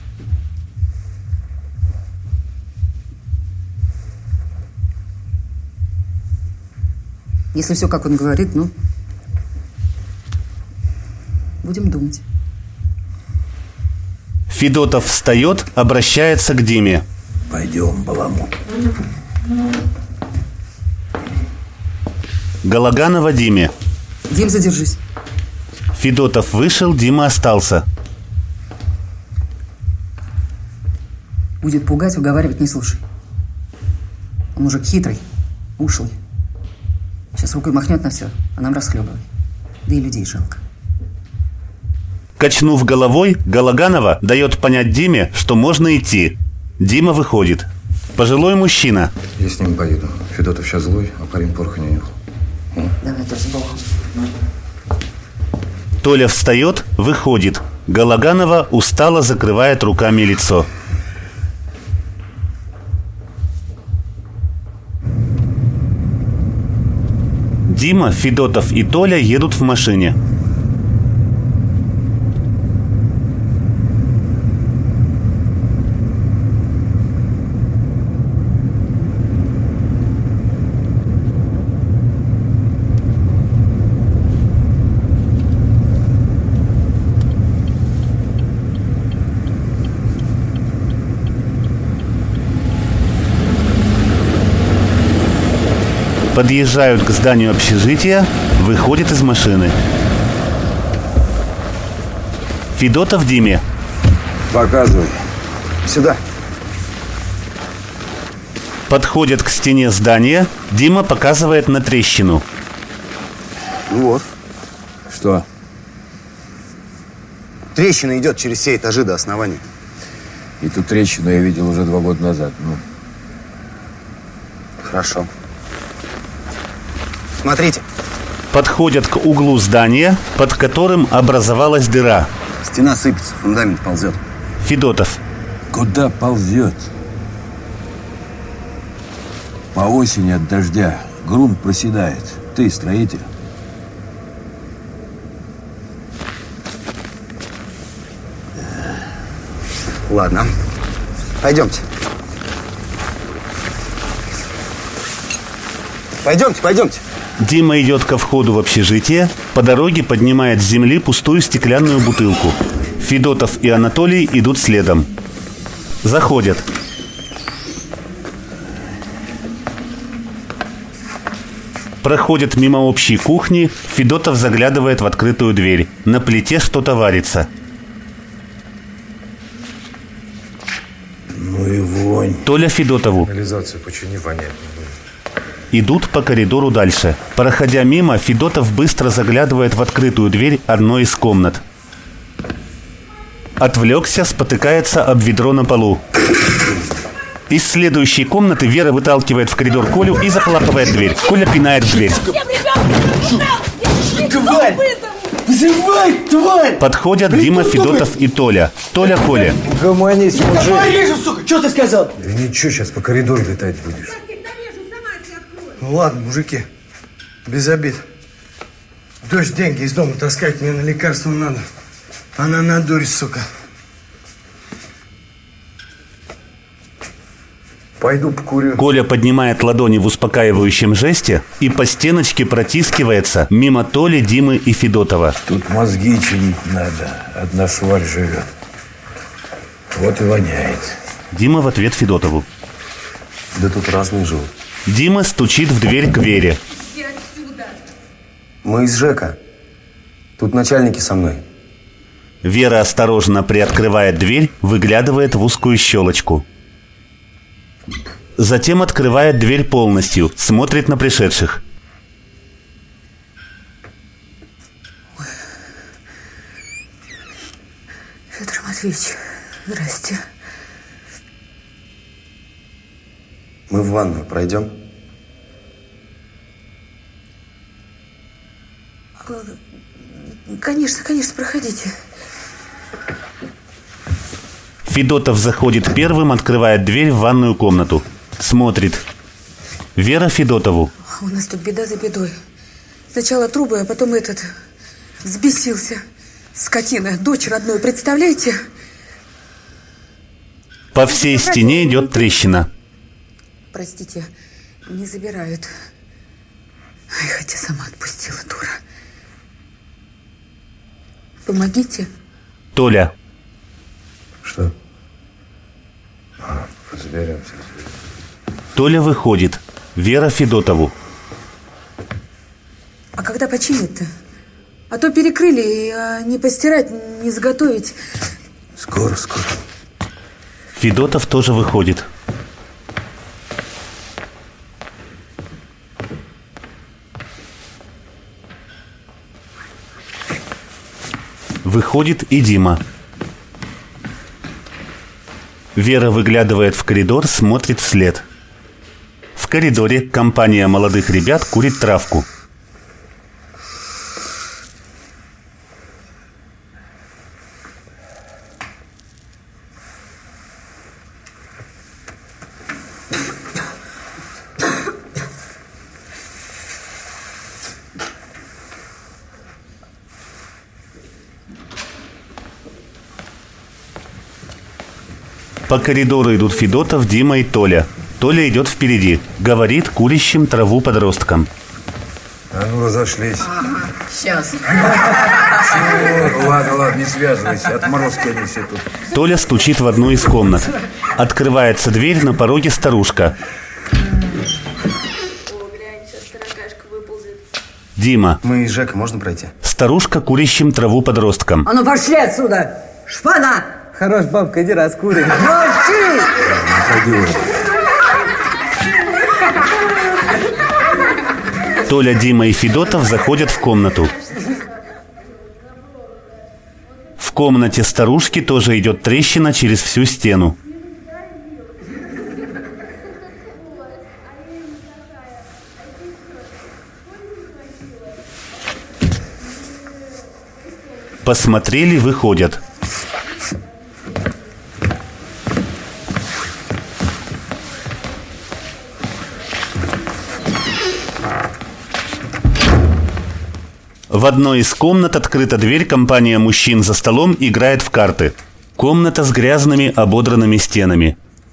Если все, как он говорит, ну, будем думать. Федотов встает, обращается к Диме. Пойдем, баламут. Галаганова Диме. Дим, задержись. Федотов вышел, Дима остался. Будет пугать, уговаривать, не слушай. Он мужик хитрый, ушлый. Сейчас рукой махнет на все, а нам расхлебывай. Да и людей жалко. Качнув головой, Галаганова дает понять Диме, что можно идти. Дима выходит. Пожилой мужчина. Я с ним поеду. Федотов сейчас злой, а парень пороха не нюхал. Давай, то с Богом. Толя встает, выходит. Галаганова устало закрывает руками лицо. Дима, Федотов и Толя едут в машине. Подъезжают к зданию общежития, выходят из машины. Федотов Диме. Показывай. Сюда. Подходят к стене здания. Дима показывает на трещину. Ну вот. Что? Трещина идет через все этажи до основания. Эту трещину я видел уже два года назад. Ну. Хорошо. Смотрите. Подходят к углу здания, под которым образовалась дыра. Стена сыпется, фундамент ползет. Федотов. Куда ползет? По осени от дождя грунт проседает. Ты строитель. Ладно. Пойдемте. Пойдемте, пойдемте. Дима идет ко входу в общежитие. По дороге поднимает с земли пустую стеклянную бутылку. Федотов и Анатолий идут следом. Заходят. Проходят мимо общей кухни. Федотов заглядывает в открытую дверь. На плите что-то варится. Ну и вонь. Толя Федотову. Канализацию почини, вонять не будет. Идут по коридору дальше. Проходя мимо, Федотов быстро заглядывает в открытую дверь одной из комнат. Отвлекся, спотыкается об ведро на полу. Из следующей комнаты Вера выталкивает в коридор Колю и захлопывает дверь. Коля пинает в дверь. Тварь! Вызывай, тварь! Подходят Дима, Федотов и Толя. Толя, Коля. Гомонись, мужик. Порежу, сука! Что ты сказал? Да ничего, сейчас по коридору летать будешь. Ну ладно, мужики, без обид. Дождь деньги из дома таскать мне на лекарство надо. Она на дурь, сука. Пойду покурю. Коля поднимает ладони в успокаивающем жесте и по стеночке протискивается мимо Толи, Димы и Федотова. Тут мозги чинить надо. Одна шваль живет. Вот и воняет. Дима в ответ Федотову. Да тут разные живут. Дима стучит в дверь к Вере. Мы из ЖЭКа. Тут начальники со мной. Вера осторожно приоткрывает дверь, выглядывает в узкую щелочку. Затем открывает дверь полностью, смотрит на пришедших. Федор Матвеевич, здрасте. Мы в ванную пройдем? Конечно, конечно, проходите. Федотов заходит первым, открывает дверь в ванную комнату. Смотрит. Вера Федотову. У нас тут беда за бедой. Сначала трубы, а потом этот взбесился. Скотина, дочь родную, представляете? По всей стене идет трещина. Простите, не забирают. Ай, хотя сама отпустила, дура. Помогите. Толя. Что? А, разберемся. Толя выходит. Вера Федотову. А когда починят-то? А то перекрыли, а не постирать, не заготовить. Скоро, скоро. Федотов тоже выходит. Выходит и Дима. Вера выглядывает в коридор, смотрит вслед. В коридоре компания молодых ребят курит травку. По коридору идут Федотов, Дима и Толя. Толя идет впереди, говорит курящим траву подросткам. А ну, разошлись. Ага, сейчас. Чего? Ладно, ладно, не связывайся. Отморозки они все тут. Толя стучит в одну из комнат. Открывается дверь, на пороге старушка. Дима. Мы с Жекой можно пройти? Старушка, курящим траву подростком. А ну пошли отсюда! Шпана! Хорош, бабка, иди раскури. Молчи! Толя, Дима и Федотов заходят в комнату. В комнате старушки тоже идет трещина через всю стену. Посмотрели, выходят. В одной из комнат открыта дверь, компания мужчин за столом играет в карты. Комната с грязными, ободранными стенами.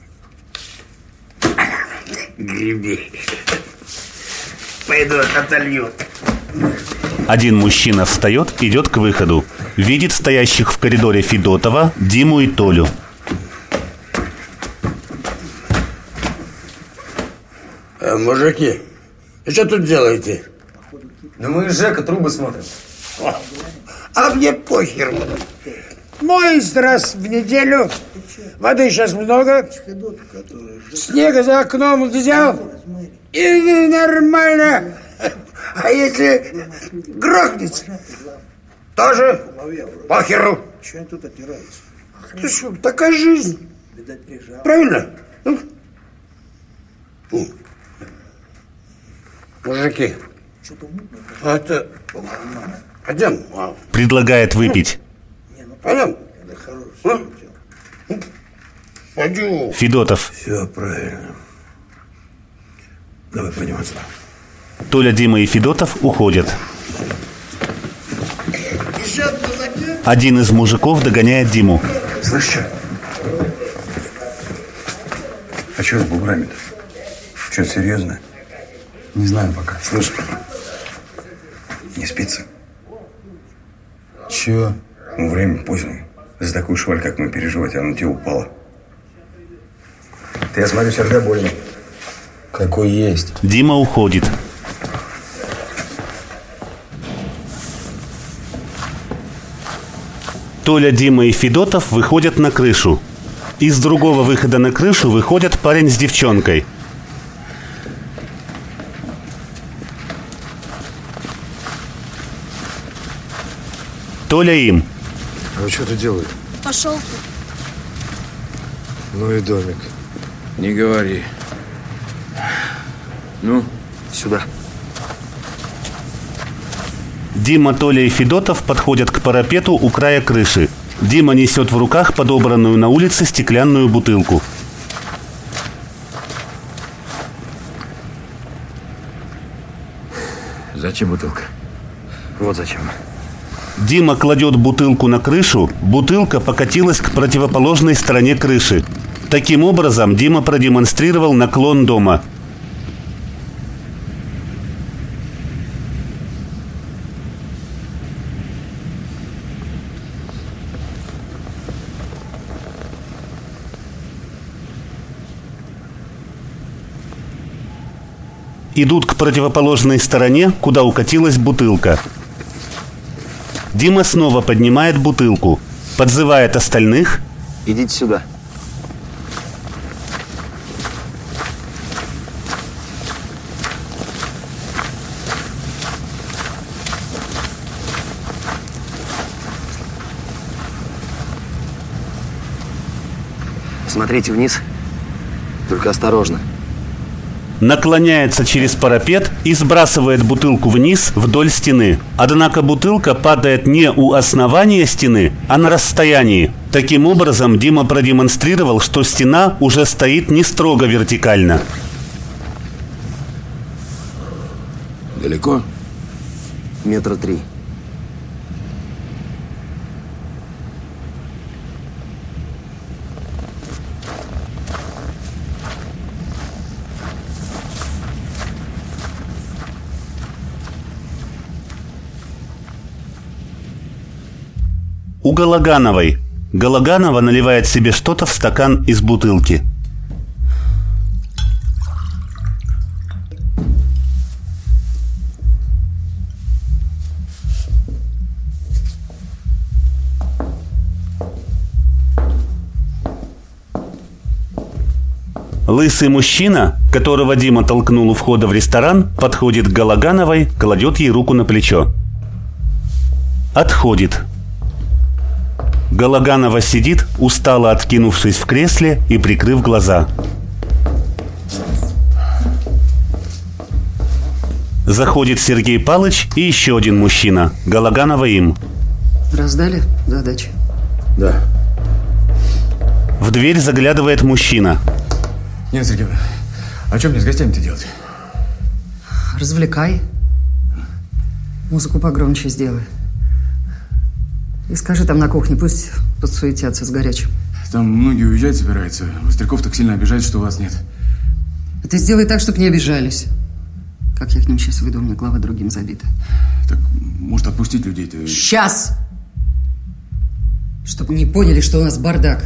Греби. Пойду отолью. Один мужчина встает, идет к выходу. Видит стоящих в коридоре Федотова, Диму и Толю. Э, мужики, вы что тут делаете? Да мы с Жека трубы смотрим. А мне похер. Моюсь раз в неделю. Воды сейчас много. Снега за окном взял. И нормально. А если грохнется, тоже похеру. Ты что, такая жизнь. Правильно? Мужики, это... Пойдем. Предлагает выпить. Пойдем. Пойдем. Федотов. Все правильно. Давай подниматься. Толя, Дима и Федотов уходят. Один из мужиков догоняет Диму. Слышь, что? А что с буграми-то? Что, серьезно? Не знаю пока. Слышь, не спится? Чё? Ну, время позднее. За такую шваль, как мы, переживать, она на тебя упала. Ты, я смотрю, сердобольный. Какой есть. Дима уходит. Толя, Дима и Федотов выходят на крышу. Из другого выхода на крышу выходят парень с девчонкой. Толя им. А вы что тут делаете? Пошел. Ну и домик. Не говори. Ну, сюда. Дима, Толя и Федотов подходят к парапету у края крыши. Дима несет в руках подобранную на улице стеклянную бутылку. Зачем бутылка? Вот зачем. Дима кладет бутылку на крышу, бутылка покатилась к противоположной стороне крыши. Таким образом, Дима продемонстрировал наклон дома. Идут к противоположной стороне, куда укатилась бутылка. Дима снова поднимает бутылку, подзывает остальных. Идите сюда. Смотрите вниз, только осторожно. Наклоняется через парапет и сбрасывает бутылку вниз вдоль стены. Однако бутылка падает не у основания стены, а на расстоянии. Таким образом, Дима продемонстрировал, что стена уже стоит не строго вертикально. Далеко? Метра три. У Галагановой. Галаганова наливает себе что-то в стакан из бутылки. Лысый мужчина, которого Дима толкнул у входа в ресторан, подходит к Галагановой, кладет ей руку на плечо. Отходит. Галаганова сидит, устало откинувшись в кресле и прикрыв глаза. Заходит Сергей Палыч и еще один мужчина. Галаганова им. Раздали задачи? Да. В дверь заглядывает мужчина. Нина Сергеевна, а что мне с гостями-то делать? Развлекай. Музыку погромче сделай. И скажи там на кухне, пусть подсуетятся с горячим. Там многие уезжать собираются. Востряков так сильно обижает, что вас нет. А ты сделай так, чтобы не обижались. Как я к ним сейчас выйду, у меня голова другим забита. Так, может, отпустить людей-то? Сейчас! Чтобы не поняли, что у нас бардак.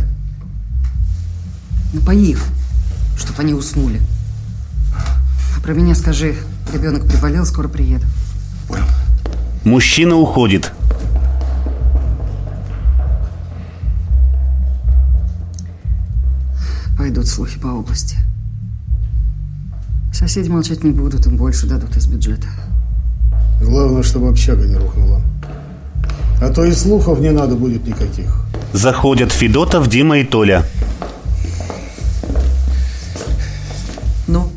Напои их, чтобы они уснули. А про меня скажи, ребенок приболел, скоро приеду. Понял. Мужчина уходит. Пойдут слухи по области. Соседи молчать не будут, им больше дадут из бюджета. Главное, чтобы общага не рухнула. А то и слухов не надо будет никаких. Заходят Федотов, Дима и Толя. Ну?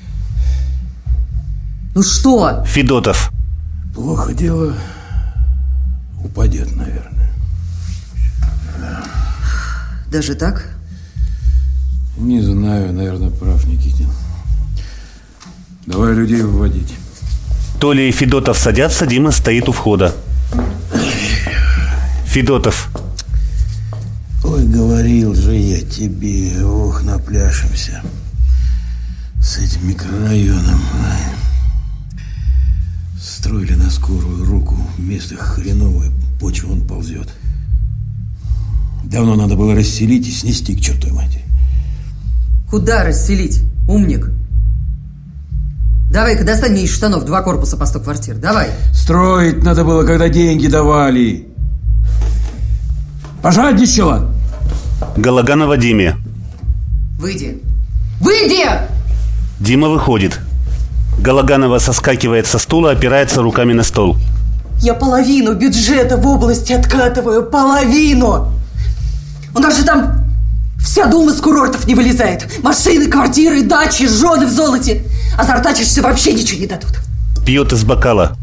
Ну что? Федотов. Плохо дело. Упадет, наверное. Да. Даже так? Не знаю, наверное, прав Никитин. Давай людей выводить. Толя и Федотов садятся, Дима стоит у входа. Федотов. Ой, говорил же я тебе, ох, напляшемся с этим микрорайоном. Строили на скорую руку, место хреновое, почва он ползет. Давно надо было расселить и снести к чертовой матери. Куда расселить, умник? Давай-ка достань мне из штанов два корпуса по сто квартир, давай. Строить надо было, когда деньги давали. Пожадничала. Галаганова Диме. Выйди. Выйди! Дима выходит. Галаганова соскакивает со стула, опирается руками на стол. Я половину бюджета в области откатываю. Половину! У нас же там вся дума с курортов не вылезает. Машины, квартиры, дачи, жены в золоте. А зартачишься, вообще ничего не дадут. Пьет из бокала.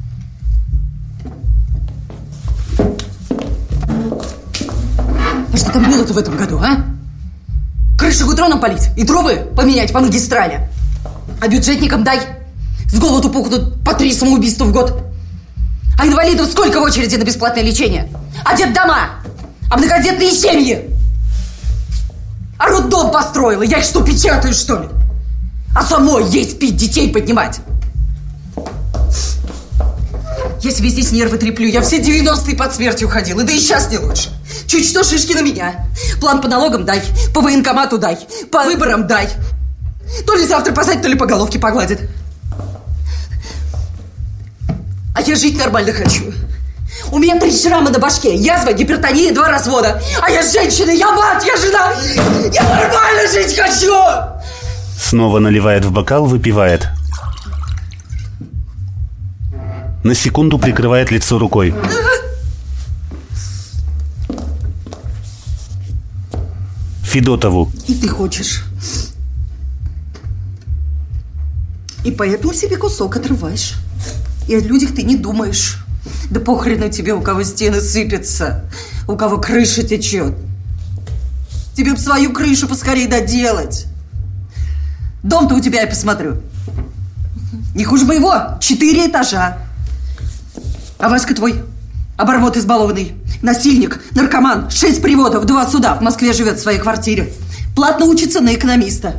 А что там было-то в этом году, а? Крышу гудроном полить и трубы поменять по магистрали. А бюджетникам дай. С голоду пухнут по три самоубийства в год. А инвалидов сколько в очереди на бесплатное лечение? А детдома? А многодетные семьи? А роддом построила. Я их что, печатаю, что ли? А самой есть, пить, детей поднимать. Я себе здесь нервы треплю. Я все девяностые под смертью ходила. Да и сейчас не лучше. Чуть что, шишки на меня. План по налогам дай. По военкомату дай. По выборам дай. То ли завтра посадят, то ли по головке погладят. А я жить нормально хочу. У меня три шрама на башке. Язва, гипертония, два развода. А я женщина, я мать, я жена. Я нормально жить хочу. Снова наливает в бокал, выпивает. На секунду прикрывает лицо рукой. Федотову. И ты хочешь. И поэтому себе кусок отрываешь. И о людях ты не думаешь. Да похрену тебе, у кого стены сыпятся, у кого крыша течет. Тебе бы свою крышу поскорее доделать. Дом-то у тебя, я посмотрю, не хуже моего. Четыре этажа. А Васька твой обормот избалованный, насильник, наркоман, шесть приводов, два суда. В Москве живет в своей квартире. Платно учится на экономиста.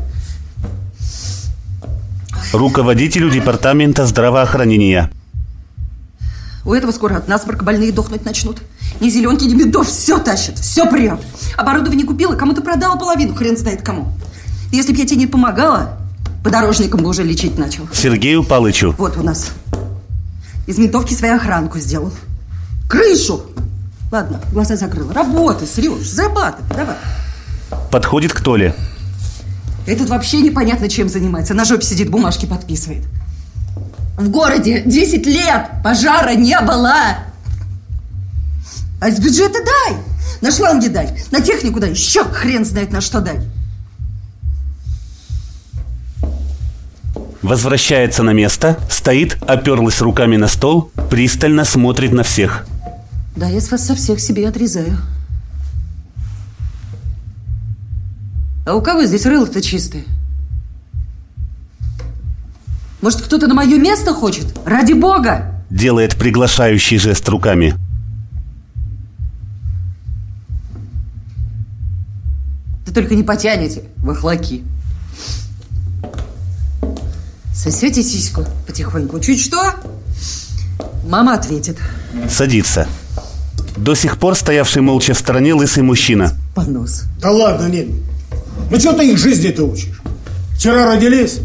Руководителю департамента здравоохранения. У этого скоро от насморка больные дохнуть начнут. Ни зеленки, ни бинтов, все тащат, все прет. Оборудование купила, кому-то продала половину, хрен знает кому. Если бы я тебе не помогала, подорожником бы уже лечить начал. Сергею Палычу. Вот у нас. Из ментовки свою охранку сделал. Крышу! Ладно, глаза закрыла. Работай, Сереж, зарабатывай, давай. Подходит к Толе. Этот вообще непонятно чем занимается. На жопе сидит, бумажки подписывает. В городе десять лет пожара не было. А из бюджета дай. На шланги дай. На технику дай. Еще хрен знает на что дай. Возвращается на место, стоит, оперлась руками на стол, пристально смотрит на всех. Да, я с вас со всех себе отрезаю. А у кого здесь рыло-то чистое? Может, кто-то на мое место хочет? Ради бога! Делает приглашающий жест руками. Да только не потянете, вахлаки. Сосете сиську потихоньку. Чуть что, мама ответит. Садится. До сих пор стоявший молча в стороне лысый мужчина. Понос. Да ладно, Нин. Ну что ты их жизни-то учишь? Вчера родились?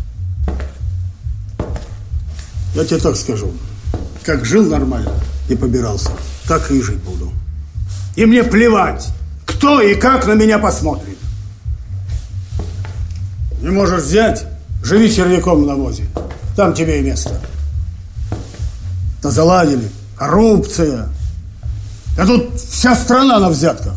Я тебе так скажу. Как жил нормально и побирался, так и жить буду. И мне плевать, кто и как на меня посмотрит. Не можешь взять, живи червяком в навозе. Там тебе и место. Да заладили. Коррупция. А тут вся страна на взятках.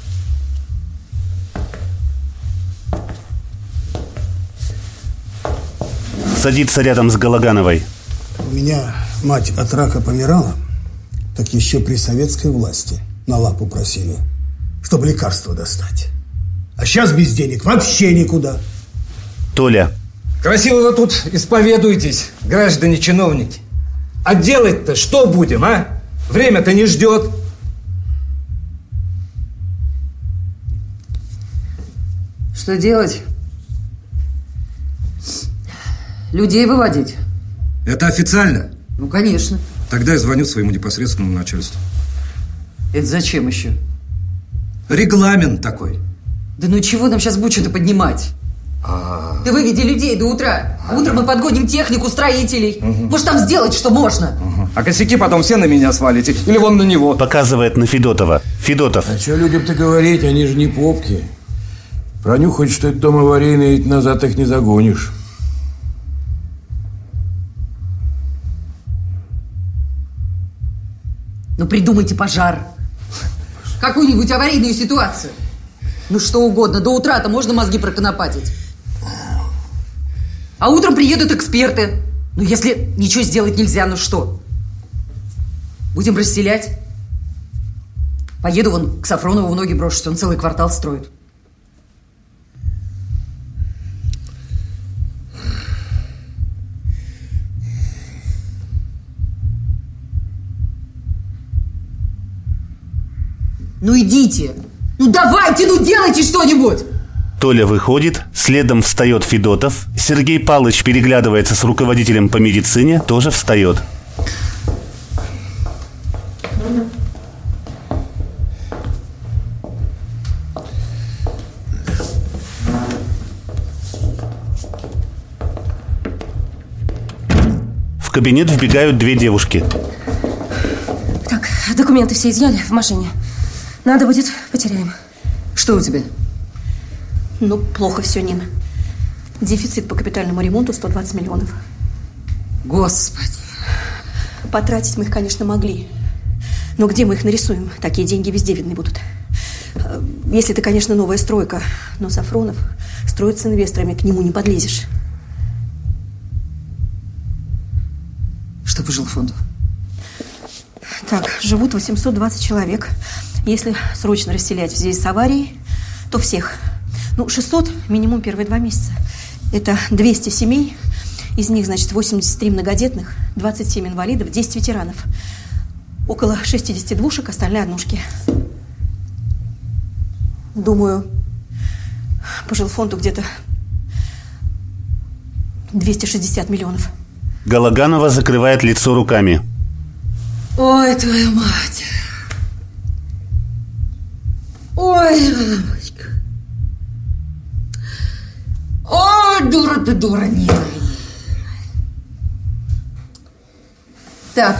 Садится рядом с Галагановой. У меня мать от рака помирала, так еще при советской власти на лапу просили, чтобы лекарства достать. А сейчас без денег вообще никуда. Толя. Красиво вы тут исповедуетесь, граждане чиновники. А делать-то что будем, а? Время-то не ждет. Что делать? Людей выводить. Это официально? Ну, конечно. Тогда я звоню своему непосредственному начальству. Это зачем еще? Регламент такой. Да ну чего нам сейчас бучу-то поднимать? А... Да выведи людей до утра. А утром мы подгоним технику, строителей. Угу. Может, там сделать, что можно. Угу. А косяки потом все на меня свалите. Или вон на него. Показывает на Федотова. Федотов. А что людям-то говорить? Они же не попки. Пронюхать, что это дом аварийный, ведь назад их не загонишь. Ну, придумайте пожар. Какую-нибудь аварийную ситуацию. Ну, что угодно. До утра-то можно мозги проконопатить. А утром приедут эксперты. Ну, если ничего сделать нельзя, ну что? Будем расселять? Поеду вон к Сафронову в ноги брошусь. Он целый квартал строит. Ну идите! Ну давайте, ну делайте что-нибудь! Толя выходит, следом встает Федотов. Сергей Павлович переглядывается с руководителем по медицине, тоже встает. В кабинет вбегают две девушки. Так, документы все изъяли в машине. Надо будет, потеряем. Что у тебя? Ну, плохо все, Нина. Дефицит по капитальному ремонту сто двадцать миллионов. Господи. Потратить мы их, конечно, могли. Но где мы их нарисуем? Такие деньги везде видны будут. Если это, конечно, новая стройка. Но Сафронов строит с инвесторами, к нему не подлезешь. Что по жилфонду? Так, живут восемьсот двадцать человек. Если срочно расселять в связи с аварией, то всех. Ну, шестьсот минимум первые два месяца. Это двести семей. Из них, значит, восемьдесят три многодетных, двадцать семь инвалидов, десять ветеранов. Около шестьдесят двушек, остальные однушки. Думаю, по жилфонду где-то двести шестьдесят миллионов. Галаганова закрывает лицо руками. Ой, твою мать! Ой, мамочка! Ой, дура ты, дура, Нина! Так,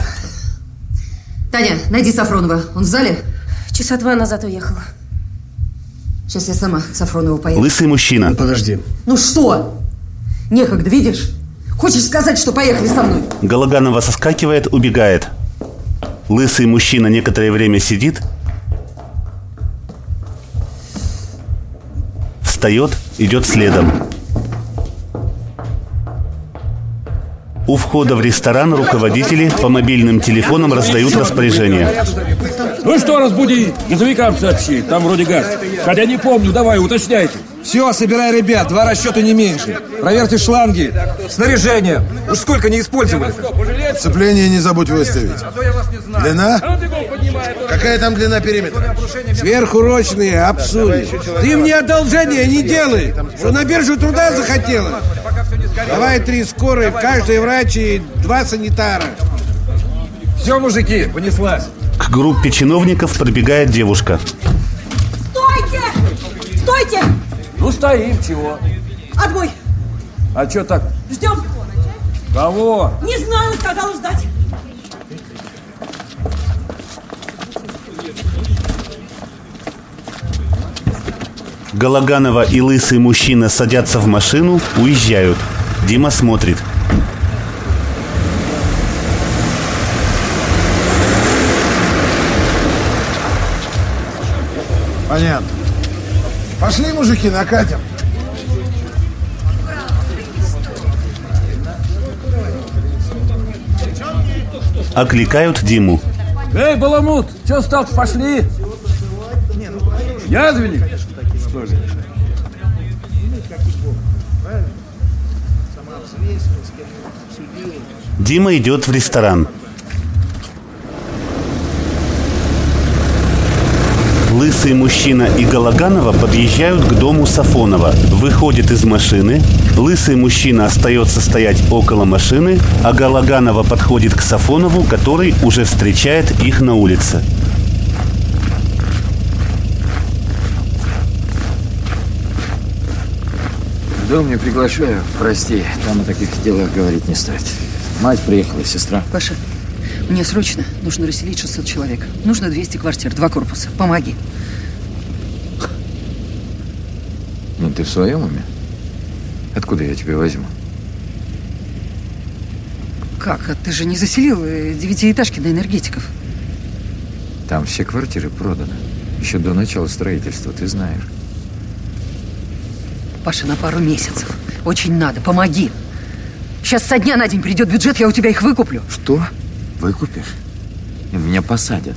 Таня, найди Сафронова. Он в зале? Часа два назад уехала. Сейчас я сама к Сафронову поеду. Лысый мужчина. Подожди. Ну что? Некогда, видишь? Хочешь сказать, что поехали со мной? Галаганова соскакивает, убегает. Лысый мужчина некоторое время сидит, встает, идет следом. У входа в ресторан руководители по мобильным телефонам раздают распоряжения. Ну что, разбуди, газовикам сообщи, там вроде газ. Хотя не помню, давай, уточняйте. Все, собирай ребят, два расчета не меньше. Проверьте шланги, снаряжение. Уж сколько не использовали. Сцепление не забудь выставить. Длина? Какая там длина периметра? Сверхурочные, обсуди. Ты мне одолжение не делай, что на биржу труда захотела. Давай три скорой, в каждой врач и два санитара. Все, мужики, понеслась. К группе чиновников подбегает девушка. Стойте! Стойте! Ну, стоим, чего? Отбой! А что так? Ждем. Кого? Не знаю, сказала ждать. Галаганова и лысый мужчина садятся в машину, уезжают. Дима смотрит. Понятно. Пошли, мужики, накатим. Окликают Диму. Эй, Баламут, что стал? Пошли. Язвенник, что ли? Дима идет в ресторан. Лысый мужчина и Галаганова подъезжают к дому Сафонова. Выходит из машины. Лысый мужчина остается стоять около машины, а Галаганова подходит к Сафонову, который уже встречает их на улице. В дом не приглашаю, прости. Там о таких делах говорить не стоит. Мать приехала, сестра. Паша, мне срочно нужно расселить шестьсот человек. Нужно двести квартир, два корпуса. Помоги. Ну, ты в своем уме? Откуда я тебе возьму? Как? А ты же не заселил девятиэтажки на энергетиков? Там все квартиры проданы. Еще до начала строительства, ты знаешь. Паша, на пару месяцев. Очень надо, помоги. Сейчас со дня на день придет бюджет, я у тебя их выкуплю. Что? Выкупишь? Меня посадят.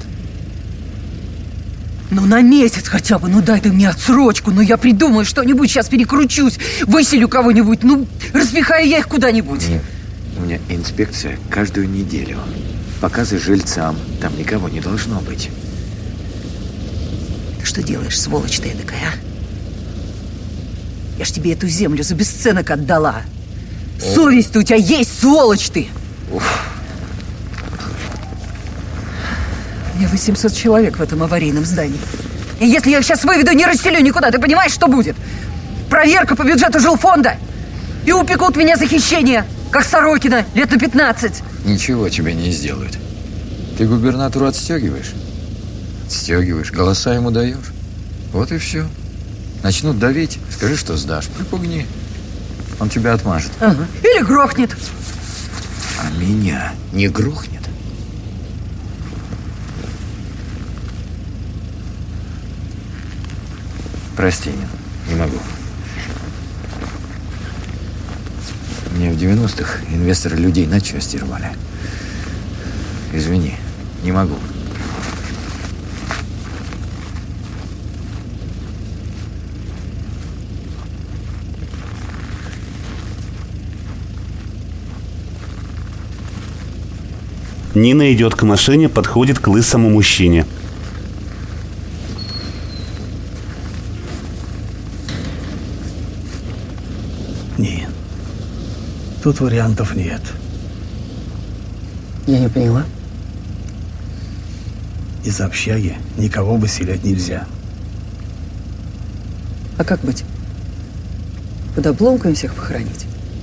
Ну, на месяц хотя бы. Ну, дай ты мне отсрочку. Ну, я придумаю что-нибудь, сейчас перекручусь. Выселю кого-нибудь. Ну, распихаю я их куда-нибудь. Нет. У меня инспекция каждую неделю. Показы жильцам. Там никого не должно быть. Ты что делаешь, сволочь ты эдакая, а? Я ж тебе эту землю за бесценок отдала. Совесть-то у тебя есть, сволочь ты! Уф. У меня восемьсот человек в этом аварийном здании. И если я их сейчас выведу, не расселю никуда, ты понимаешь, что будет? Проверка по бюджету жилфонда. И упекут меня за хищение, как Сорокина, лет на пятнадцать. Ничего тебе не сделают. Ты губернатору отстегиваешь? Отстегиваешь, голоса ему даешь. Вот и все. Начнут давить, скажи, что сдашь, припугни. Он тебя отмажет. Ага. Или грохнет. А меня не грохнет. Прости, не, не могу. Мне в девяностых инвесторы людей на части рвали. Извини, не могу. Нина идет к машине, подходит к лысому мужчине. Нет. Тут вариантов нет. Я не поняла. Из общаги никого выселять нельзя. А как быть? Под обломками всех похоронить?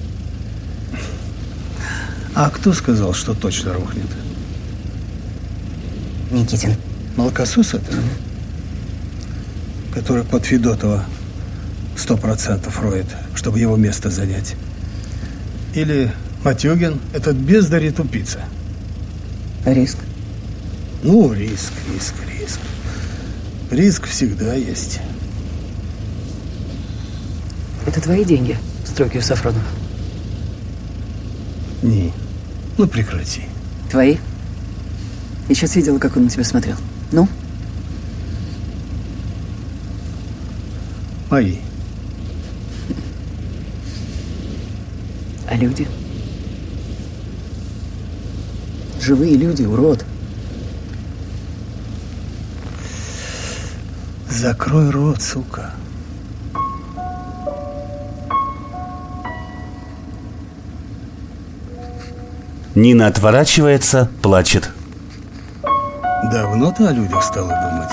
А кто сказал, что точно рухнет? Никитин. Молокосос это? который под Федотова сто процентов роет, чтобы его место занять. Или Матюгин, этот бездарь и тупица. Риск? Ну, риск, риск, риск. Риск всегда есть. Это твои деньги в стройке у Сафронова? Не. Ну, прекрати. Твои? Я сейчас видела, как он на тебя смотрел. Ну? Мои. А люди? Живые люди, урод. Закрой рот, сука. Нина отворачивается, плачет. Давно ты о людях стала думать?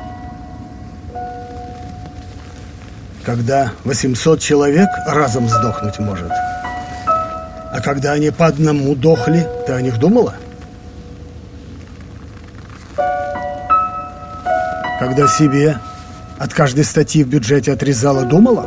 Когда восемьсот человек разом сдохнуть может. А когда они по одному дохли, ты о них думала? Когда себе от каждой статьи в бюджете отрезала, думала?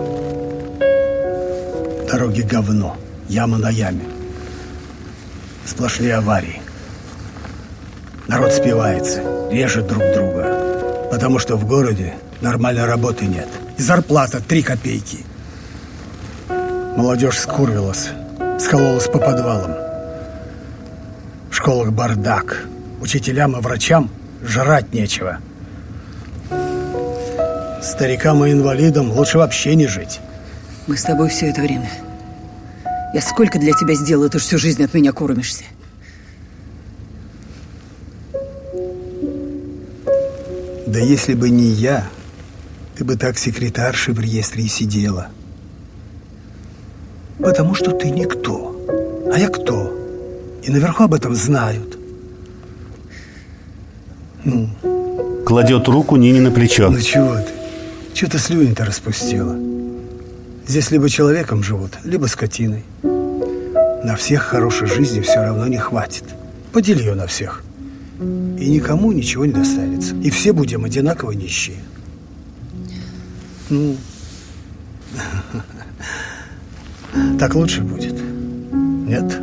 Дороги говно, яма на яме. Сплошные аварии. Народ спивается, режет друг друга. Потому что в городе нормальной работы нет. И зарплата три копейки. Молодежь скурвилась, скололась по подвалам. В школах бардак. Учителям и врачам жрать нечего. Старикам и инвалидам лучше вообще не жить. Мы с тобой все это время. Я сколько для тебя сделала, ты ж всю жизнь от меня кормишься. Да если бы не я, ты бы так секретаршей в реестре и сидела. Потому что ты никто. А я кто? И наверху об этом знают. Ну. Кладет руку Нине на плечо. Ну чего ты? Чего ты слюни-то распустила? Здесь либо человеком живут, либо скотиной. На всех хорошей жизни все равно не хватит. Подели ее на всех. И никому ничего не достанется. И все будем одинаково нищие. Ну, так лучше будет. Нет?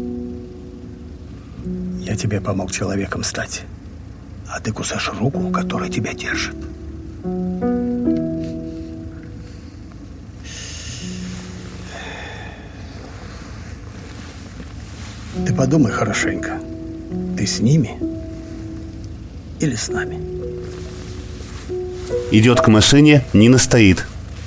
Я тебе помог человеком стать. А ты кусаешь руку, которая тебя держит. Ты подумай хорошенько. Ты с ними или с нами? Идет к машине, Нина стоит.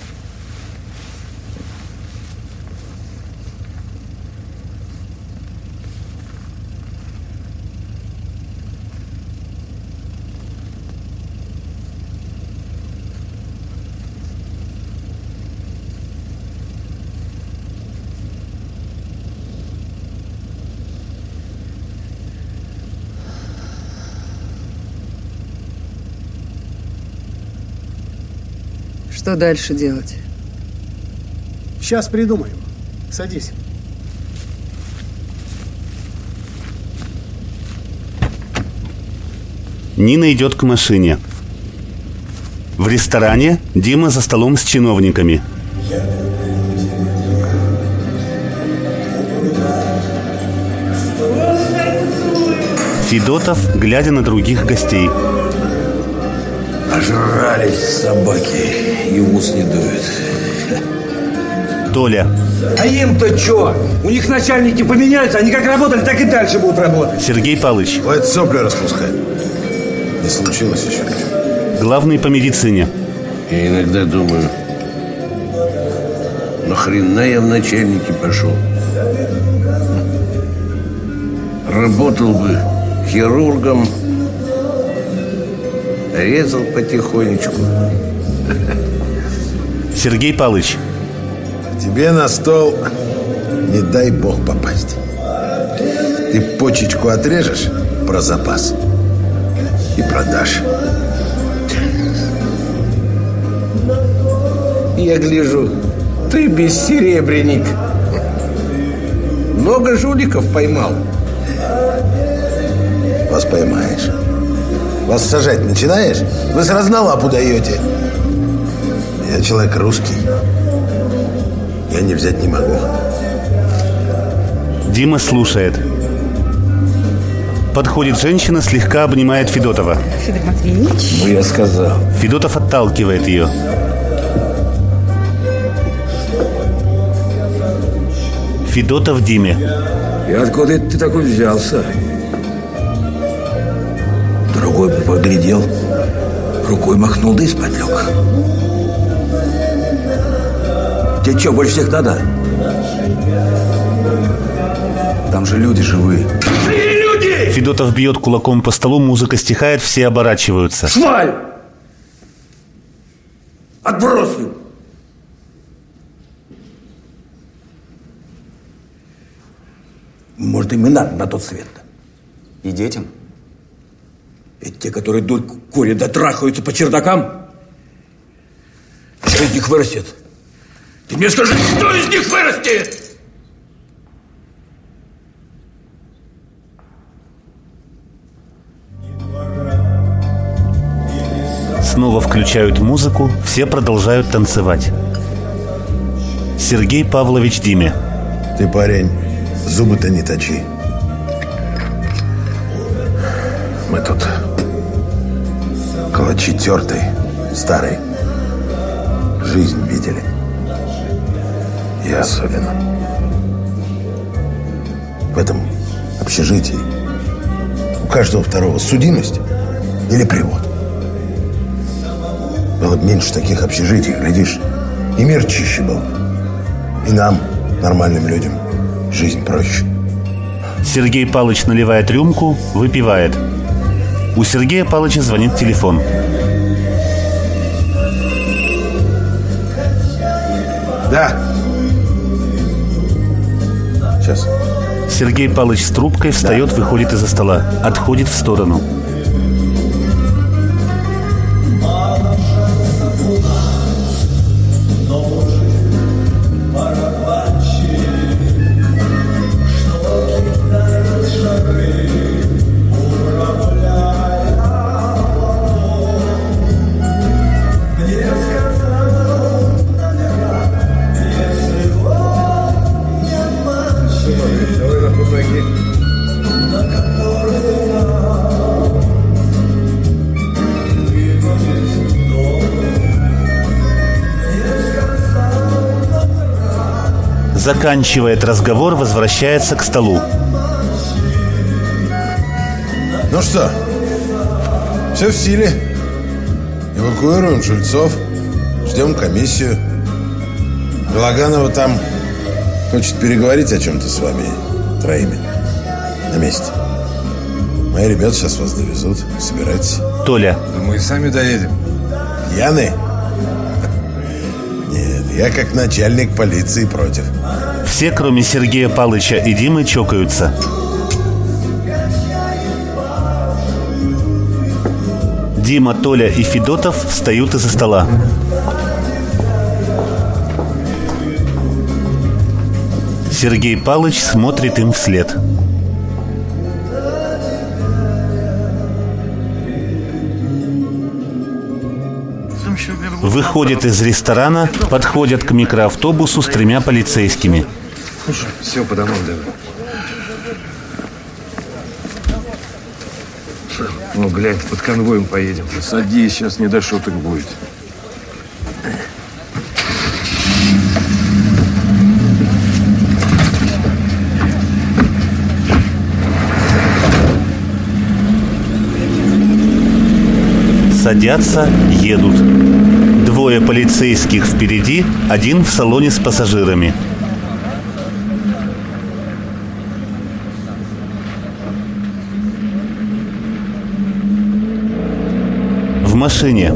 Что дальше делать? Сейчас придумаем. Садись. Нина идет к машине. В ресторане Дима за столом с чиновниками. Федотов, глядя на других гостей. Ожрались собаки, и в ус не дуют. Толя. А им-то что? У них начальники поменяются, они как работали, так и дальше будут работать. Сергей Павлович. Хватит сопли распускать. Не случилось еще. Главный по медицине. Я иногда думаю, нахрена я в начальники пошел? Работал бы хирургом, резал потихонечку. Сергей Павлович. Тебе на стол не дай бог попасть. Ты почечку отрежешь про запас и продашь. Я гляжу, ты бессеребренник. Много жуликов поймал. Вас поймаешь. Вас сажать начинаешь, вы сразу на лапу даете. Я человек русский. Я не взять не могу. Дима слушает. Подходит женщина, слегка обнимает Федотова. Федор Матвеевич. Ну, я сказал. Федотов отталкивает ее. Федотов Диме. И откуда это ты такой взялся? Другой бы поглядел, рукой махнул, да и спать лег. Тебе что, больше всех надо? Там же люди живые. Люди! Федотов бьет кулаком по столу, музыка стихает, все оборачиваются. Шваль! Отбросы! Может, им и надо на тот свет. И детям? Ведь те, которые дурь курят да трахаются по чердакам, что из них вырастет? Ты мне скажи, что из них вырастет? Снова включают музыку, все продолжают танцевать. Сергей Павлович Диме. Ты, парень, зубы-то не точи. Мы тут калачи тертый, старый. Жизнь видели. Я особенно. В этом общежитии у каждого второго судимость или привод. Было бы меньше таких общежитий, глядишь, и мир чище был. И нам, нормальным людям, жизнь проще. Сергей Палыч наливает рюмку, выпивает. У Сергея Палыча звонит телефон. Да. Сейчас. Сергей Палыч с трубкой встает, да. Выходит из-за стола, отходит в сторону. Заканчивает разговор, возвращается к столу. Ну что, все в силе. Эвакуируем жильцов, ждем комиссию. Галаганова там хочет переговорить о чем-то с вами троими. На месте. Мои ребята сейчас вас довезут. Собирайтесь. Толя. Да мы и сами доедем. Пьяный? Нет, я как начальник полиции против. Все, кроме Сергея Палыча и Димы, чокаются. Дима, Толя и Федотов встают из-за стола. Сергей Палыч смотрит им вслед. Выходят из ресторана, подходят к микроавтобусу с тремя полицейскими. Все, по домам давай. Ну, глянь, под конвоем поедем. Садись, сейчас не до шуток будет. Садятся, едут. Двое полицейских впереди, один в салоне с пассажирами. В машине.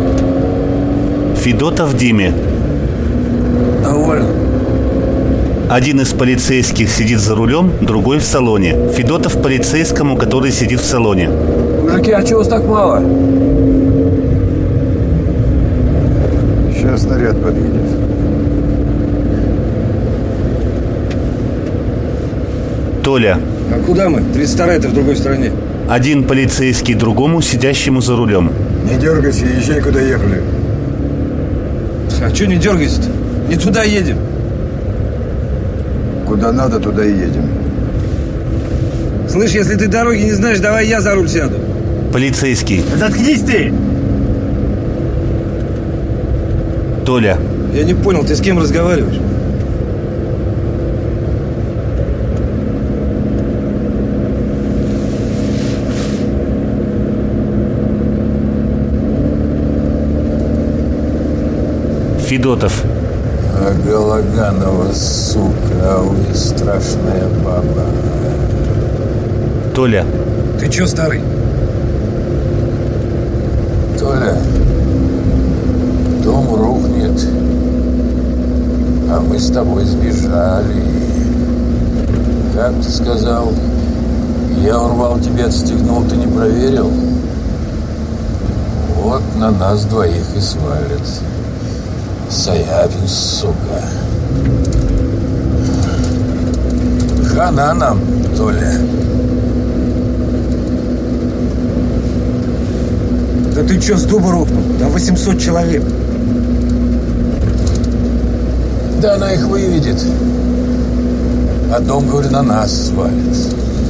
Федотов Диме. Доволен. Один из полицейских сидит за рулем, другой в салоне. Федотов полицейскому, который сидит в салоне. Мужики, а чего вас так мало? Сейчас снаряд подъедет. Толя. А куда мы? тридцать вторая-то в другой стороне. Один полицейский другому, сидящему за рулем. Не дергайся, езжай, куда ехали. А что не дергайся-то? Не туда едем. Куда надо, туда и едем. Слышь, если ты дороги не знаешь, давай я за руль сяду. Полицейский. Заткнись ты! Толя. Я не понял, ты с кем разговариваешь? Федотов. А Галаганова, сука, ой, страшная баба. Толя. Ты чё, старый? Толя, дом рухнет, а мы с тобой сбежали. Как ты сказал, я урвал тебя, отстегнул, ты не проверил? Вот на нас двоих и свалят. Саяпин, сука. Хана нам, Толя. Да ты чё, с дуба рухнул? Там восемьсот человек. Да она их выведет. А дом, говорю, на нас свалится.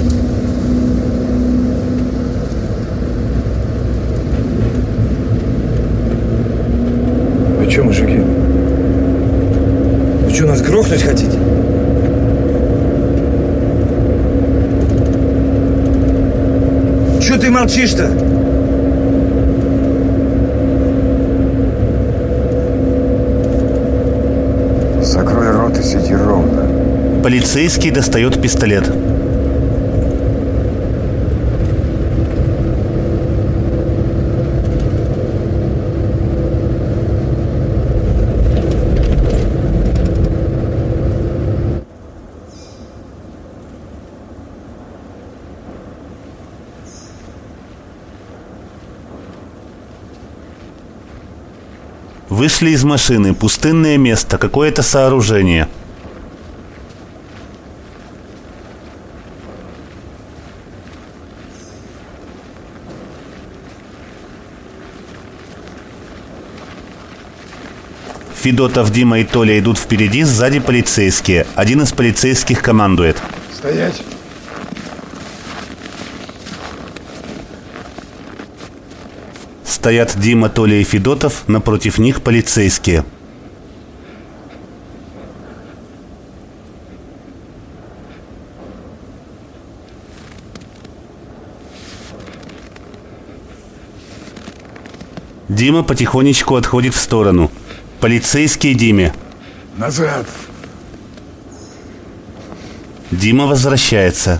Вы чё, мужики? Вы чё, нас грохнуть хотите? Чё ты молчишь-то? Закрой рот и сиди ровно. Полицейский достает пистолет. Вышли из машины. Пустынное место. Какое-то сооружение. Федотов, Дима и Толя идут впереди, сзади полицейские. Один из полицейских командует. Стоять! Стоят Дима, Толя и Федотов, напротив них полицейские. Дима потихонечку отходит в сторону. Полицейский Диме. Назад! Дима возвращается.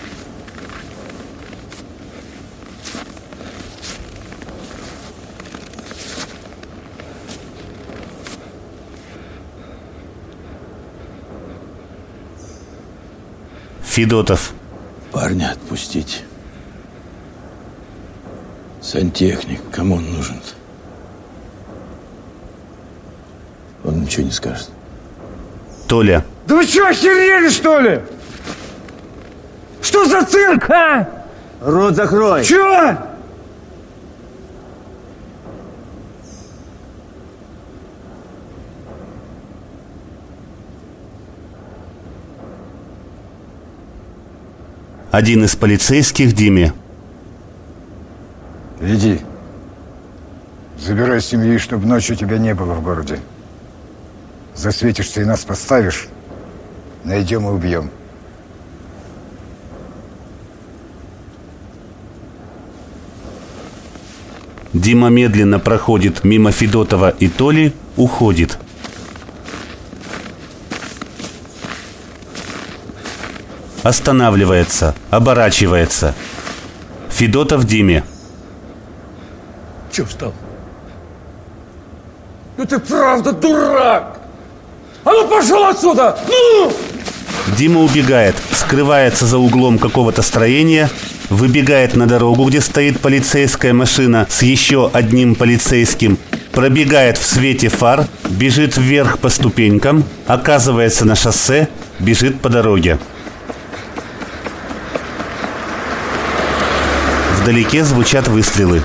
Федотов. Парня отпустить. Сантехник, кому он нужен? Он ничего не скажет. Толя. Да вы что, охерели, что ли? Что за цирк, а? Рот закрой. Чё? Один из полицейских Диме. Иди. Забирай семьи, чтобы ночью тебя не было в городе. Засветишься и нас подставишь, найдем и убьем. Дима медленно проходит мимо Федотова и Толи, уходит. Останавливается, оборачивается. Федотов Диме. Чё встал? Ну ты правда дурак! А ну пошел отсюда! Ну! Дима убегает, скрывается за углом какого-то строения, выбегает на дорогу, где стоит полицейская машина с еще одним полицейским, пробегает в свете фар, бежит вверх по ступенькам, оказывается на шоссе, бежит по дороге. Вдалеке звучат выстрелы.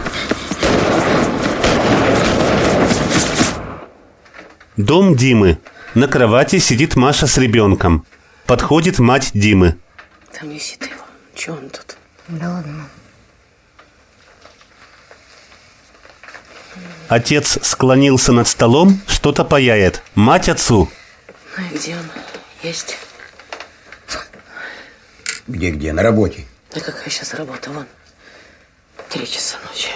Дом Димы. На кровати сидит Маша с ребенком. Подходит мать Димы. Там висит его. Чего он тут? Да ладно. Отец склонился над столом, что-то паяет. Мать отцу. Ну и где он? Есть? Где-где? На работе. Да какая сейчас работа? Вон. Три часа ночи.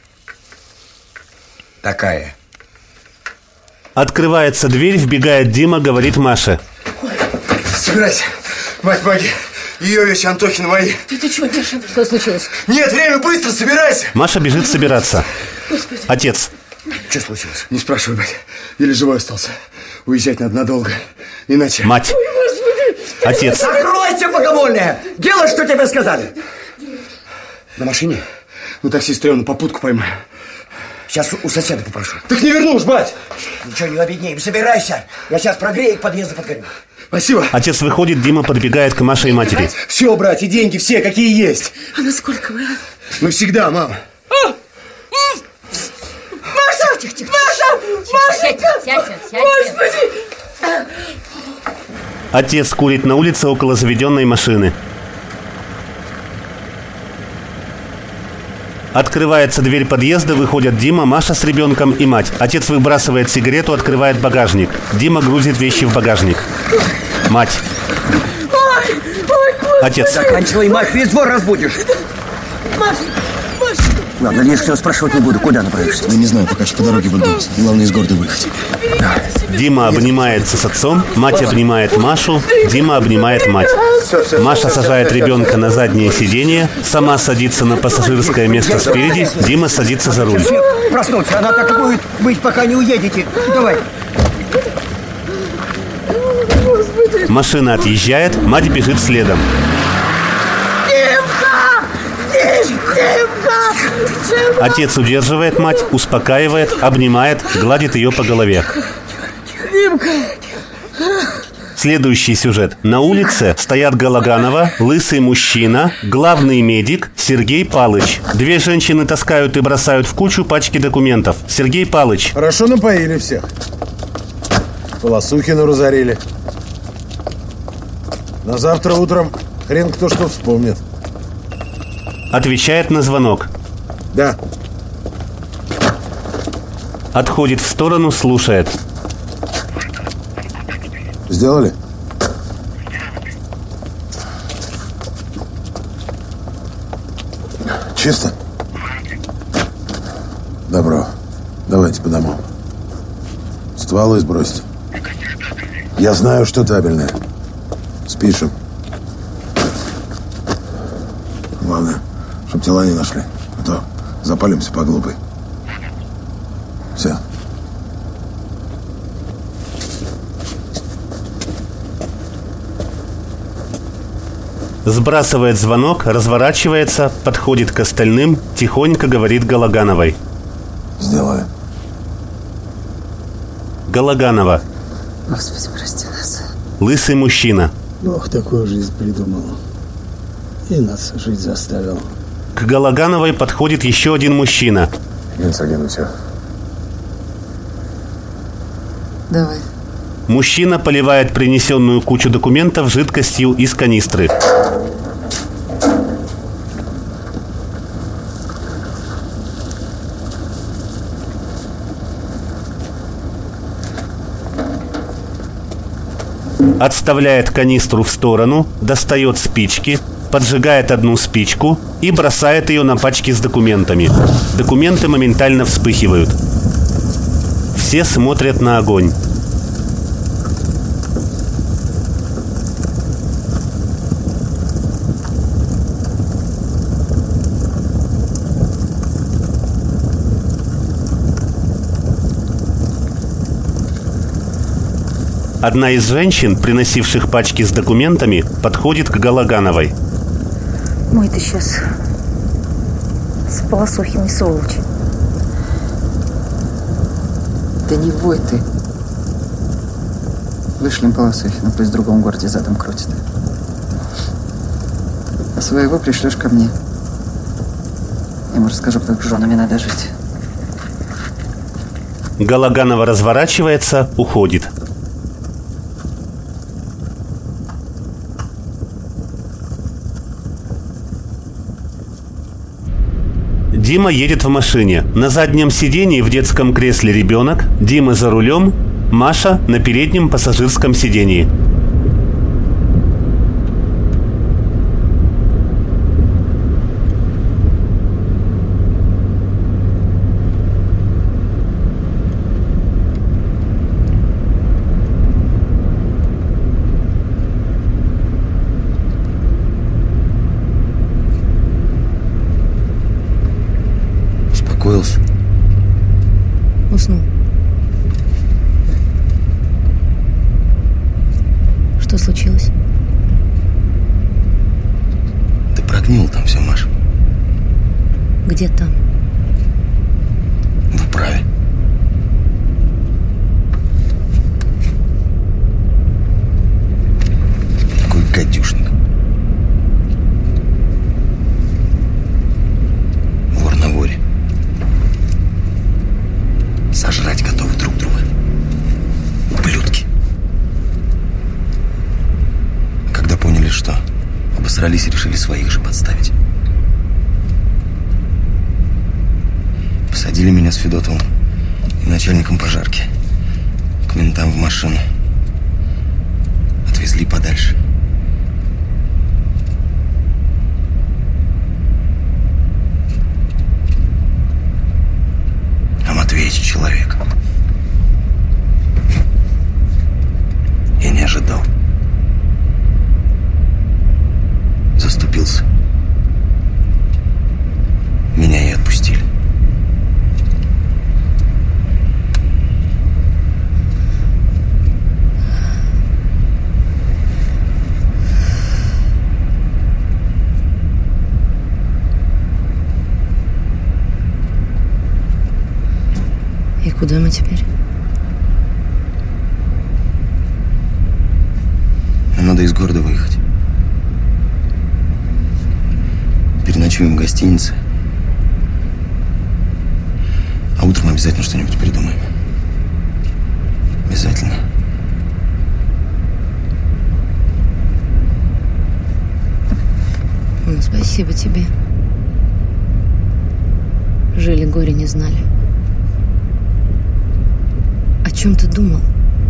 Такая. Открывается дверь, вбегает Дима, говорит Маше. Собирайся. Мать, помоги. Ее вещи, Антохина, мои. Ты, ты чего, Миша? Что случилось? Нет, время, быстро, собирайся. Маша бежит собираться. Господи. Отец. Что случилось? Не спрашивай, мать. Еле живой остался. Уезжать надо надолго. Иначе... Мать. Ой, Господи. Отец. Закройте, богомольные! Делай, что тебе сказали. На машине? Ну, такси стрёмно, попутку поймаю. Сейчас у соседа попрошу. Так не вернусь, бать! Ничего не обеднеем, собирайся. Я сейчас прогрею, к подъезду подгоню. Спасибо. Отец выходит, Дима подбегает к Маше и матери. Все, брать, и деньги все, какие есть. А насколько вы? Ну, всегда, мам. Маша! Тихо, тихо. Маша! Машенька! Сядь, сядь, сядь. Господи! Отец курит на улице около заведенной машины. Открывается дверь подъезда, выходят Дима, Маша с ребенком и мать. Отец выбрасывает сигарету, открывает багажник. Дима грузит вещи в багажник. Мать. Ой, ой, Господи. Отец. Заканчивай, мать, весь двор разбудишь. Маша, Маша. Ладно, лишнего спрашивать не буду. Куда направишься? Я не знаю, пока что по дороге буду. Главное, из города выехать. Дима обнимается с отцом, мать обнимает Машу, Дима обнимает мать. Маша сажает ребенка на заднее сиденье, сама садится на пассажирское место спереди, Дима садится за руль. Проснуться, она так и будет быть, пока не уедете. Давай. Машина отъезжает, мать бежит следом. Отец удерживает мать, успокаивает, обнимает, гладит ее по голове. Димка. Следующий сюжет. На улице стоят Галаганова, лысый мужчина, главный медик Сергей Палыч. Две женщины таскают и бросают в кучу пачки документов. Сергей Палыч. Хорошо напоили всех. Полосухину разорили. На завтра утром хрен кто что вспомнит. Отвечает на звонок. Да. Отходит в сторону, слушает. Сделали? Чисто? Добро. Давайте по домам. Стволы сбросьте. Я знаю, что табельное. Спишем. Главное, чтоб тела не нашли. А то запалимся по глупой. Все. Сбрасывает звонок, разворачивается, подходит к остальным, тихонько говорит Галагановой. Сделали. Галаганова. Господи, прости нас. Лысый мужчина. Бог такую жизнь придумал. И нас жить заставил. К Галагановой подходит еще один мужчина. Генсаген, все. Давай. Мужчина поливает принесенную кучу документов жидкостью из канистры. Отставляет канистру в сторону, достает спички, поджигает одну спичку и бросает ее на пачки с документами. Документы моментально вспыхивают. Все смотрят на огонь. Одна из женщин, приносивших пачки с документами, подходит к Галагановой. Мой ты сейчас с Полосухиной сволочь. Да не вой ты. Вышлем Полосухину, пусть в другом городе задом крутит. А своего пришлешь ко мне. Я ему расскажу, как с женами надо жить. Галаганова разворачивается, уходит. Дима едет в машине. На заднем сидении в детском кресле ребенок, Дима за рулем, Маша на переднем пассажирском сидении. Успокоился? Уснул. Что случилось? Ты прогнила там все, Маш. Где там? В управе. Такой гадюшник. Вор на воре. Сожрать готовы друг друга. Ублюдки. Когда поняли, что обосрались и решили своих же подставить. Посадили меня с Федотовым и начальником пожарки к ментам в машину. Отвезли подальше. А Матвеич человек. Я не ожидал. Заступился. Меня и отпустили. И куда мы теперь? Нам надо из города выехать. Переночуем в гостинице. А утром обязательно что-нибудь придумаем. Обязательно. Ну, спасибо тебе. Жили, горе не знали. О чем ты думал?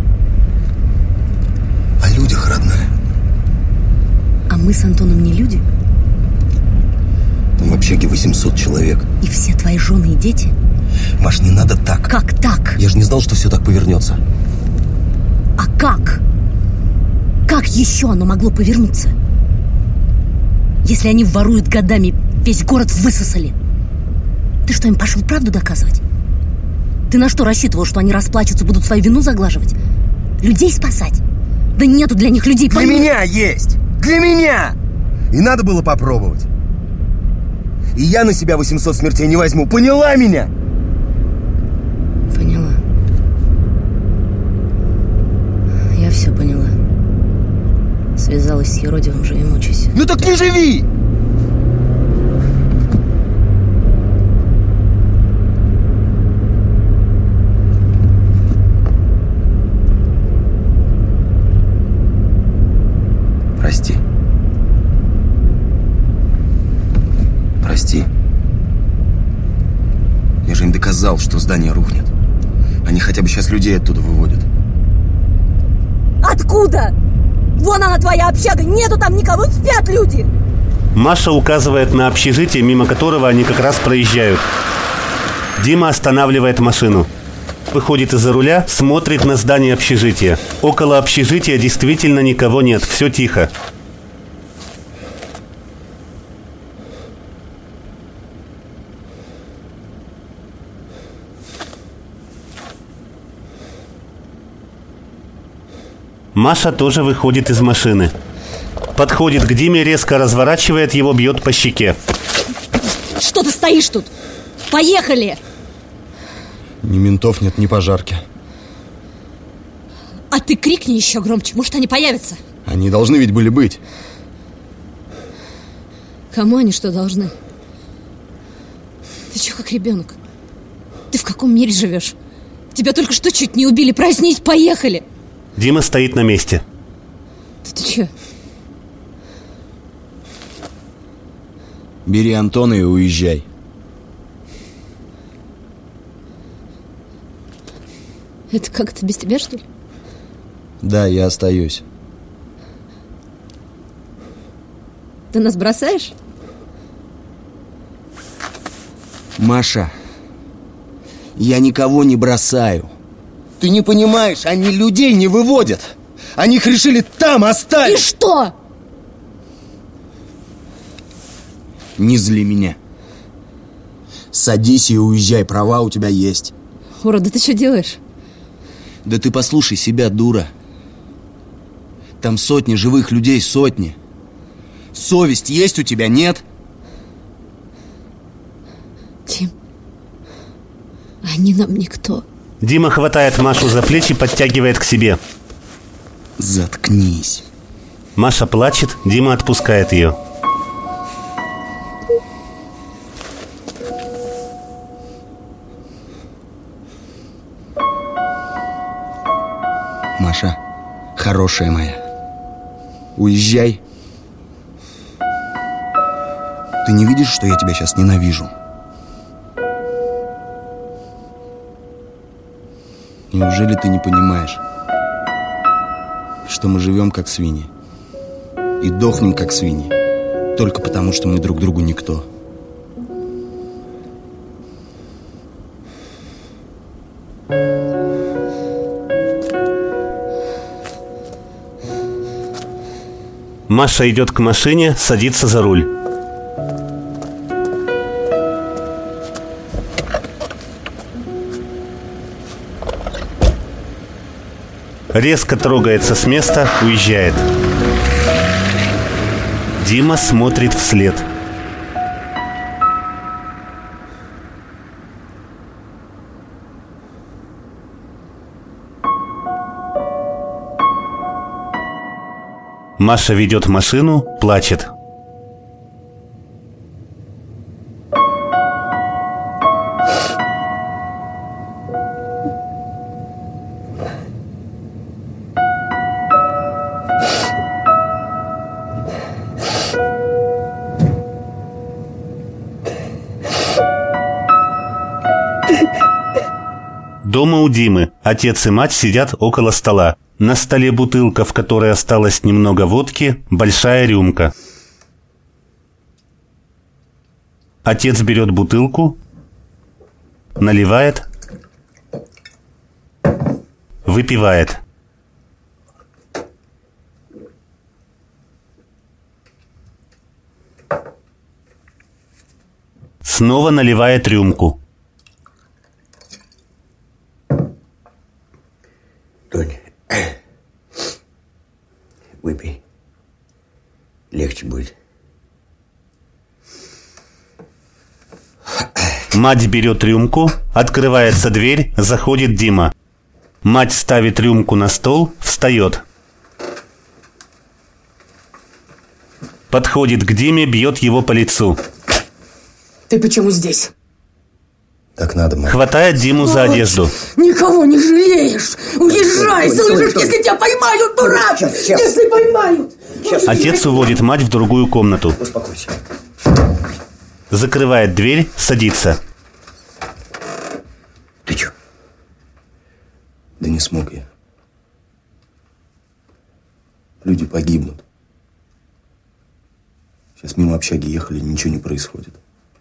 О людях, родная. А мы с Антоном не люди? Там в общаге восемьсот человек. И все твои жены и дети? Маш, не надо так. Как так? Я же не знал, что все так повернется. А как? Как еще оно могло повернуться? Если они воруют годами, весь город высосали. Ты что, им пошел правду доказывать? Ты на что рассчитывал, что они расплачутся, будут свою вину заглаживать? Людей спасать? Да нету для них людей. Для меня есть! Для меня! И надо было попробовать. И я на себя восемьсот смертей не возьму. Поняла меня? Поняла. Я все поняла. Связалась с Еродивым, живи мучайся. Ну так не живи! Прости. Прости. Я же им доказал, что здание рухнет. Они хотя бы сейчас людей оттуда выводят. Откуда? Вон она, твоя общага, нету там никого, спят люди. Маша указывает на общежитие, мимо которого они как раз проезжают. Дима останавливает машину. Выходит из-за руля, смотрит на здание общежития. Около общежития действительно никого нет, все тихо. Маша тоже выходит из машины. Подходит к Диме, резко разворачивает его, бьет по щеке. Что ты стоишь тут? Поехали! Ни ментов нет, ни пожарки. А ты крикни еще громче, может, они появятся. Они должны ведь были быть. Кому они что должны? Ты че как ребенок? Ты в каком мире живешь? Тебя только что чуть не убили. Проснись, поехали. Дима стоит на месте. Ты, ты че? Бери Антона и уезжай. Это как, это без тебя, что ли? Да, я остаюсь. Ты нас бросаешь? Маша, я никого не бросаю. Ты не понимаешь, они людей не выводят. Они их решили там оставить. И что? Не зли меня. Садись и уезжай, права у тебя есть. Ура, да ты что делаешь? Да ты послушай себя, дура. Там сотни живых людей, сотни. Совесть есть у тебя, нет? Дим, они нам никто. Дима хватает Машу за плечи, подтягивает к себе. Заткнись. Маша плачет, Дима отпускает ее. Маша, хорошая моя, уезжай. Ты не видишь, что я тебя сейчас ненавижу? Неужели ты не понимаешь, что мы живем как свиньи и дохнем как свиньи только потому, что мы друг другу никто? Маша идет к машине, садится за руль. Резко трогается с места, уезжает. Дима смотрит вслед. Маша ведет машину, плачет. Дома у Димы отец и мать сидят около стола. На столе бутылка, в которой осталось немного водки, большая рюмка. Отец берет бутылку, наливает, выпивает. Снова наливает рюмку. Тонь, выпей. Легче будет. Мать берет рюмку, открывается дверь, заходит Дима. Мать ставит рюмку на стол, встает. Подходит к Диме, бьет его по лицу. Ты почему здесь? Так надо, мать. Хватает Диму за одежду. Никого не жалеешь! Уезжай, слышишь, если тебя поймают, дурак! Если поймают! Отец уводит мать в другую комнату. Успокойся. Закрывает дверь, садится. Ты чё? Да не смог я. Люди погибнут. Сейчас мимо общаги ехали, ничего не происходит.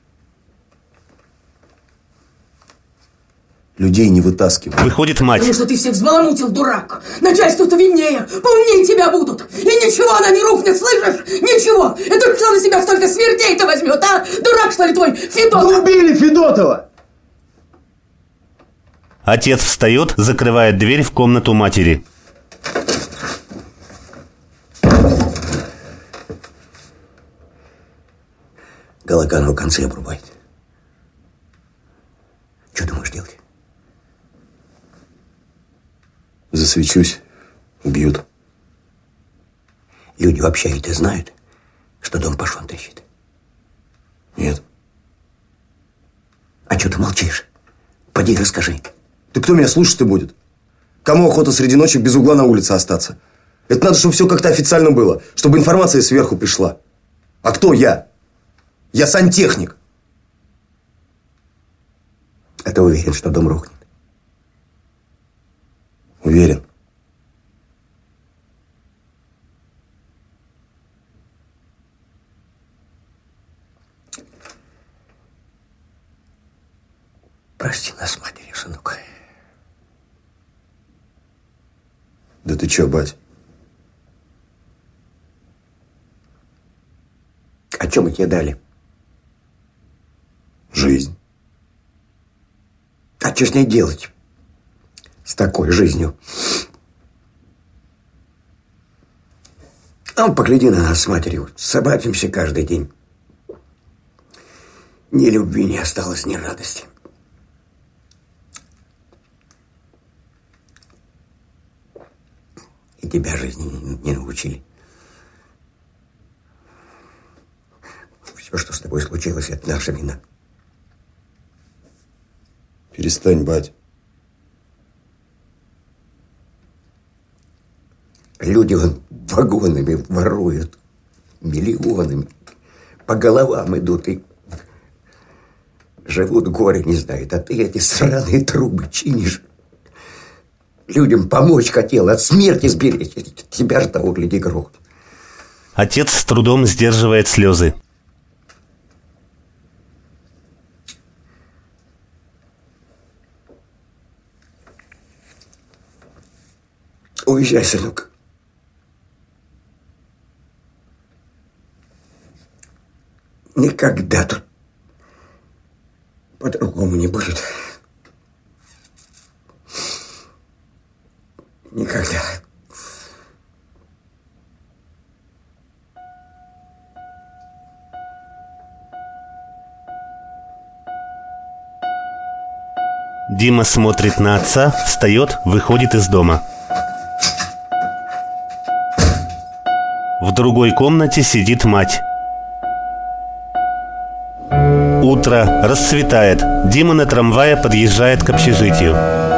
Людей не вытаскивают. Выходит мать. Потому что ты всех взбаламутил, дурак. Начальство-то виднее, поумнее тебя будут. И ничего она не рухнет, слышишь? Ничего. Это кто на себя столько смертей-то возьмет, а? Дурак, что ли, твой Федотов? Да убили Федотова! Отец встает, закрывает дверь в комнату матери. Галаганова концы обрубает. Что думаешь делать? Засвечусь, убьют. Люди вообще это знают, что дом Пашон тащит? Нет. А что ты молчишь? Поди расскажи. Ты кто меня слушать-то будет? Кому охота среди ночи без угла на улице остаться? Это надо, чтобы все как-то официально было, чтобы информация сверху пришла. А кто я? Я сантехник. А ты уверен, что дом рухнет? Уверен. Прости нас, матери, сынок. Да ты че, бать? А что мы тебе дали? Жизнь. А что с ней делать? С такой жизнью. А погляди на нас с матерью. Собачимся каждый день. Ни любви не осталось, ни радости. И тебя жизни не, не научили. Все, что с тобой случилось, это наша вина. Перестань, бать. Люди вон вагонами воруют, миллионами. По головам идут и живут, горе не знают. А ты эти сраные трубы чинишь. Людям помочь хотел, от смерти сберечь. Тебя же того, гляди, грохнут. Отец с трудом сдерживает слезы. Уезжай, сынок. Никогда тут по-другому не будет. Никогда. Дима смотрит на отца, встает, выходит из дома. В другой комнате сидит мать. Утро, расцветает. Дима на трамвае подъезжает к общежитию.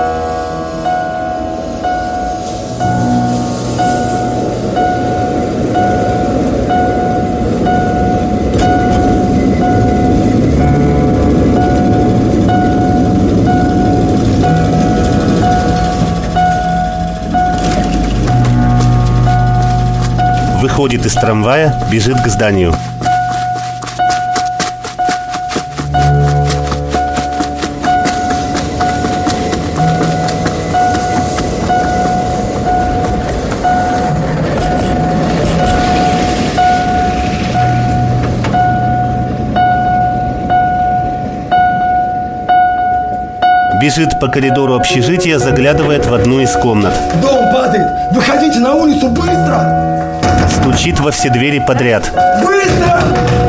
Выходит из трамвая, бежит к зданию. Бежит по коридору общежития, заглядывает в одну из комнат. Дом падает! Выходите на улицу быстро! Стучит во все двери подряд. Быстро!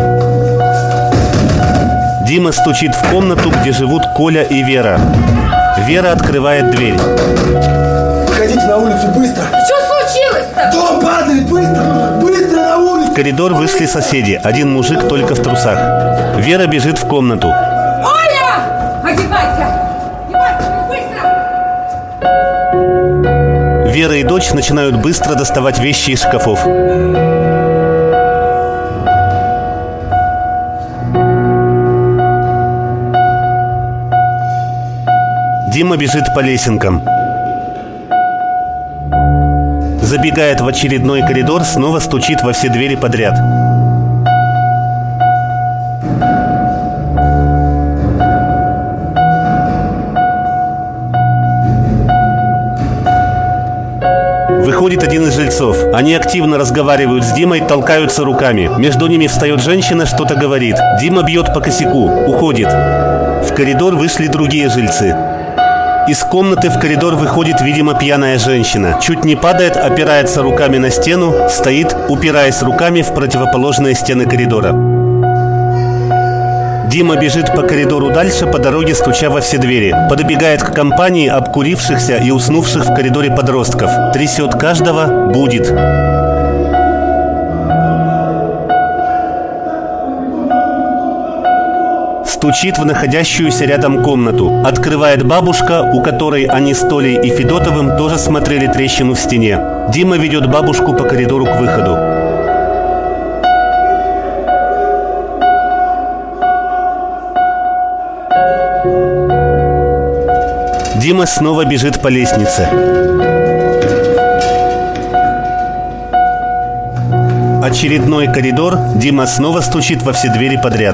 Дима стучит в комнату, где живут Коля и Вера. Вера открывает дверь. Выходите на улицу быстро! Что случилось-то? Дом падает! Быстро! Быстро на улицу! В коридор вышли соседи. Один мужик только в трусах. Вера бежит в комнату. Оля! Одевайся! Вера и дочь начинают быстро доставать вещи из шкафов. Дима бежит по лесенкам. Забегает в очередной коридор, снова стучит во все двери подряд. Выходит один из жильцов. Они активно разговаривают с Димой, толкаются руками. Между ними встает женщина, что-то говорит. Дима бьет по косяку, уходит. В коридор вышли другие жильцы. Из комнаты в коридор выходит, видимо, пьяная женщина. Чуть не падает, опирается руками на стену, стоит, упираясь руками в противоположные стены коридора. Дима бежит по коридору дальше, по дороге стуча во все двери. Подбегает к компании обкурившихся и уснувших в коридоре подростков. Трясет каждого, будет. Стучит в находящуюся рядом комнату. Открывает бабушка, у которой они с Толей и Федотовым тоже смотрели трещину в стене. Дима ведет бабушку по коридору к выходу. Дима снова бежит по лестнице. Очередной коридор. Дима снова стучит во все двери подряд.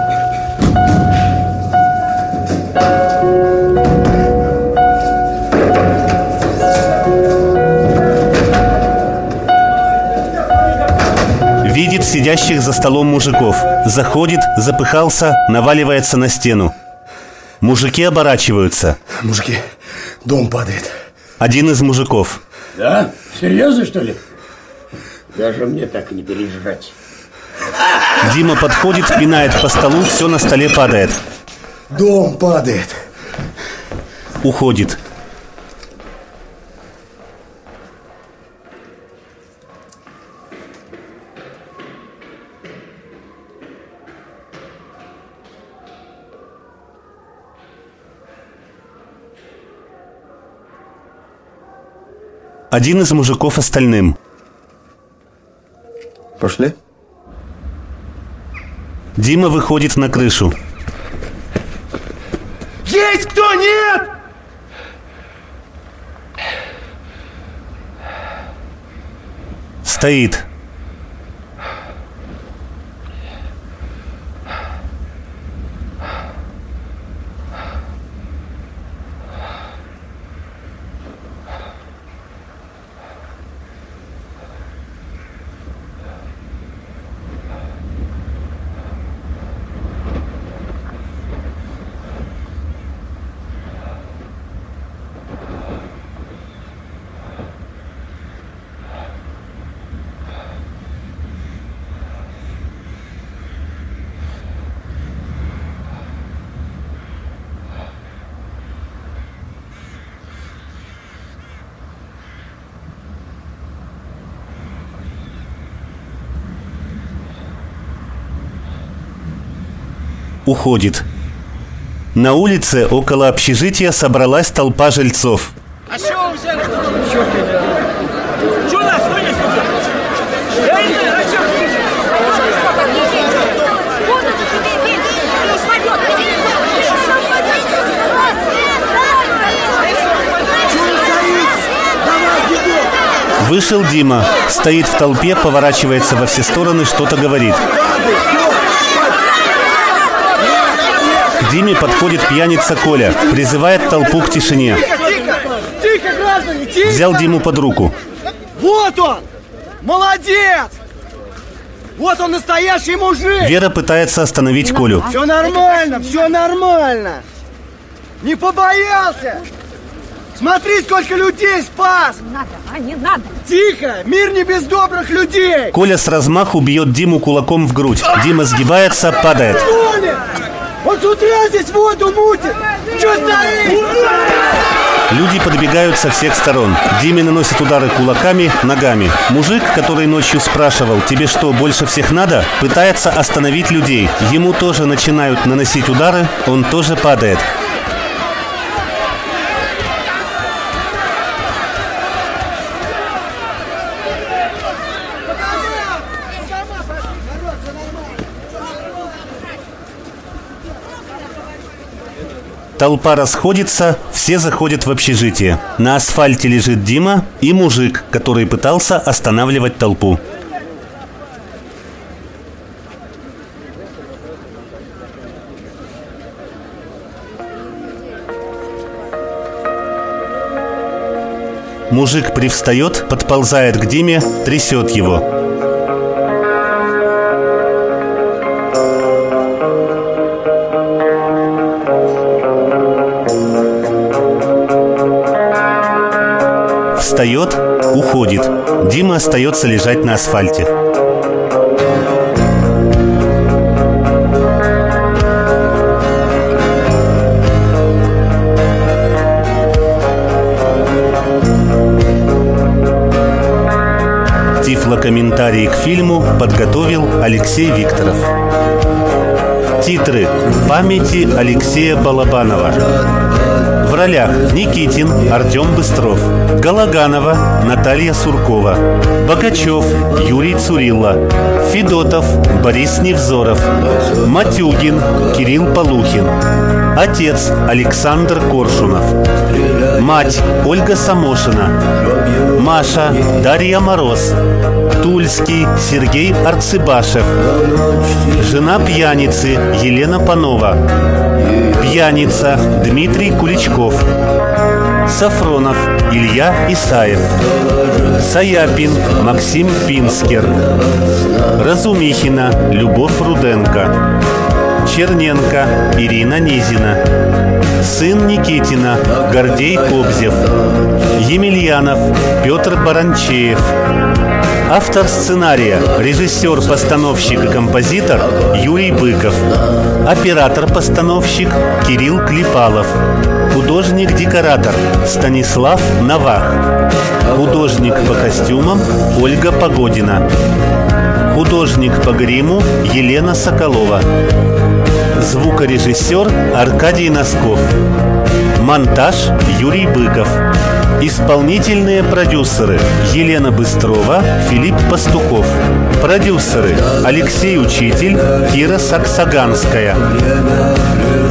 Видит сидящих за столом мужиков. Заходит, запыхался, наваливается на стену. Мужики оборачиваются. Мужики, дом падает. Один из мужиков. Да? Серьезно, что ли? Даже мне так и не пережрать. Дима подходит, пинает по столу, все на столе падает. Дом падает. Уходит. Один из мужиков остальным. Пошли. Дима выходит на крышу. Есть кто? Нет! Стоит. Уходит. На улице около общежития собралась толпа жильцов. А что вы взяли? Черт, что нас вынесли? Я не знаю, а что Вышел Дима. Стоит в толпе, поворачивается во все стороны, что-то говорит. К Диме подходит пьяница Коля, призывает толпу к тишине. Тихо, тихо, тихо, граждане, тихо! Взял Диму под руку. Вот он! Молодец! Вот он, настоящий мужик! Вера пытается остановить Колю. Все нормально, все нормально! Не побоялся! Смотри, сколько людей спас! Не надо, а не надо! Тихо! Мир не без добрых людей! Коля с размаху бьет Диму кулаком в грудь. Дима сгибается, падает. Коля! Он с утра здесь воду мутит! Че стоишь? Люди подбегают со всех сторон. Диме наносят удары кулаками, ногами. Мужик, который ночью спрашивал, тебе что, больше всех надо, пытается остановить людей. Ему тоже начинают наносить удары, он тоже падает. Толпа расходится, все заходят в общежитие. На асфальте лежит Дима и мужик, который пытался останавливать толпу. Мужик привстает, подползает к Диме, трясет его. Встает, уходит. Дима остается лежать на асфальте. фильму подготовил Алексей Викторов. Титры памяти Алексея Балабанова. В ролях Никитин Артем Быстров, Галаганова Наталья Суркова, Богачев Юрий Цурилла, Федотов Борис Невзоров, Матюгин Кирилл Полухин, отец Александр Коршунов, мать Ольга Самошина, Маша Дарья Мороз, Тульский Сергей Арцыбашев, жена пьяницы Елена Панова, пьяница Дмитрий Куличков, Сафронов Илья Исаев, Саяпин Максим Пинскер, Разумихина Любовь Руденко, Черненко Ирина Низина, сын Никитина Гордей Кобзев, Емельянов Петр Баранчеев. Автор сценария, режиссер-постановщик и композитор Юрий Быков. Оператор-постановщик Кирилл Клепалов. Художник-декоратор Станислав Навах. Художник по костюмам Ольга Погодина. Художник по гриму Елена Соколова. Звукорежиссер Аркадий Носков. Монтаж Юрий Быков. Исполнительные продюсеры Елена Быстрова, Филипп Пастухов. Продюсеры Алексей Учитель, Кира Саксаганская.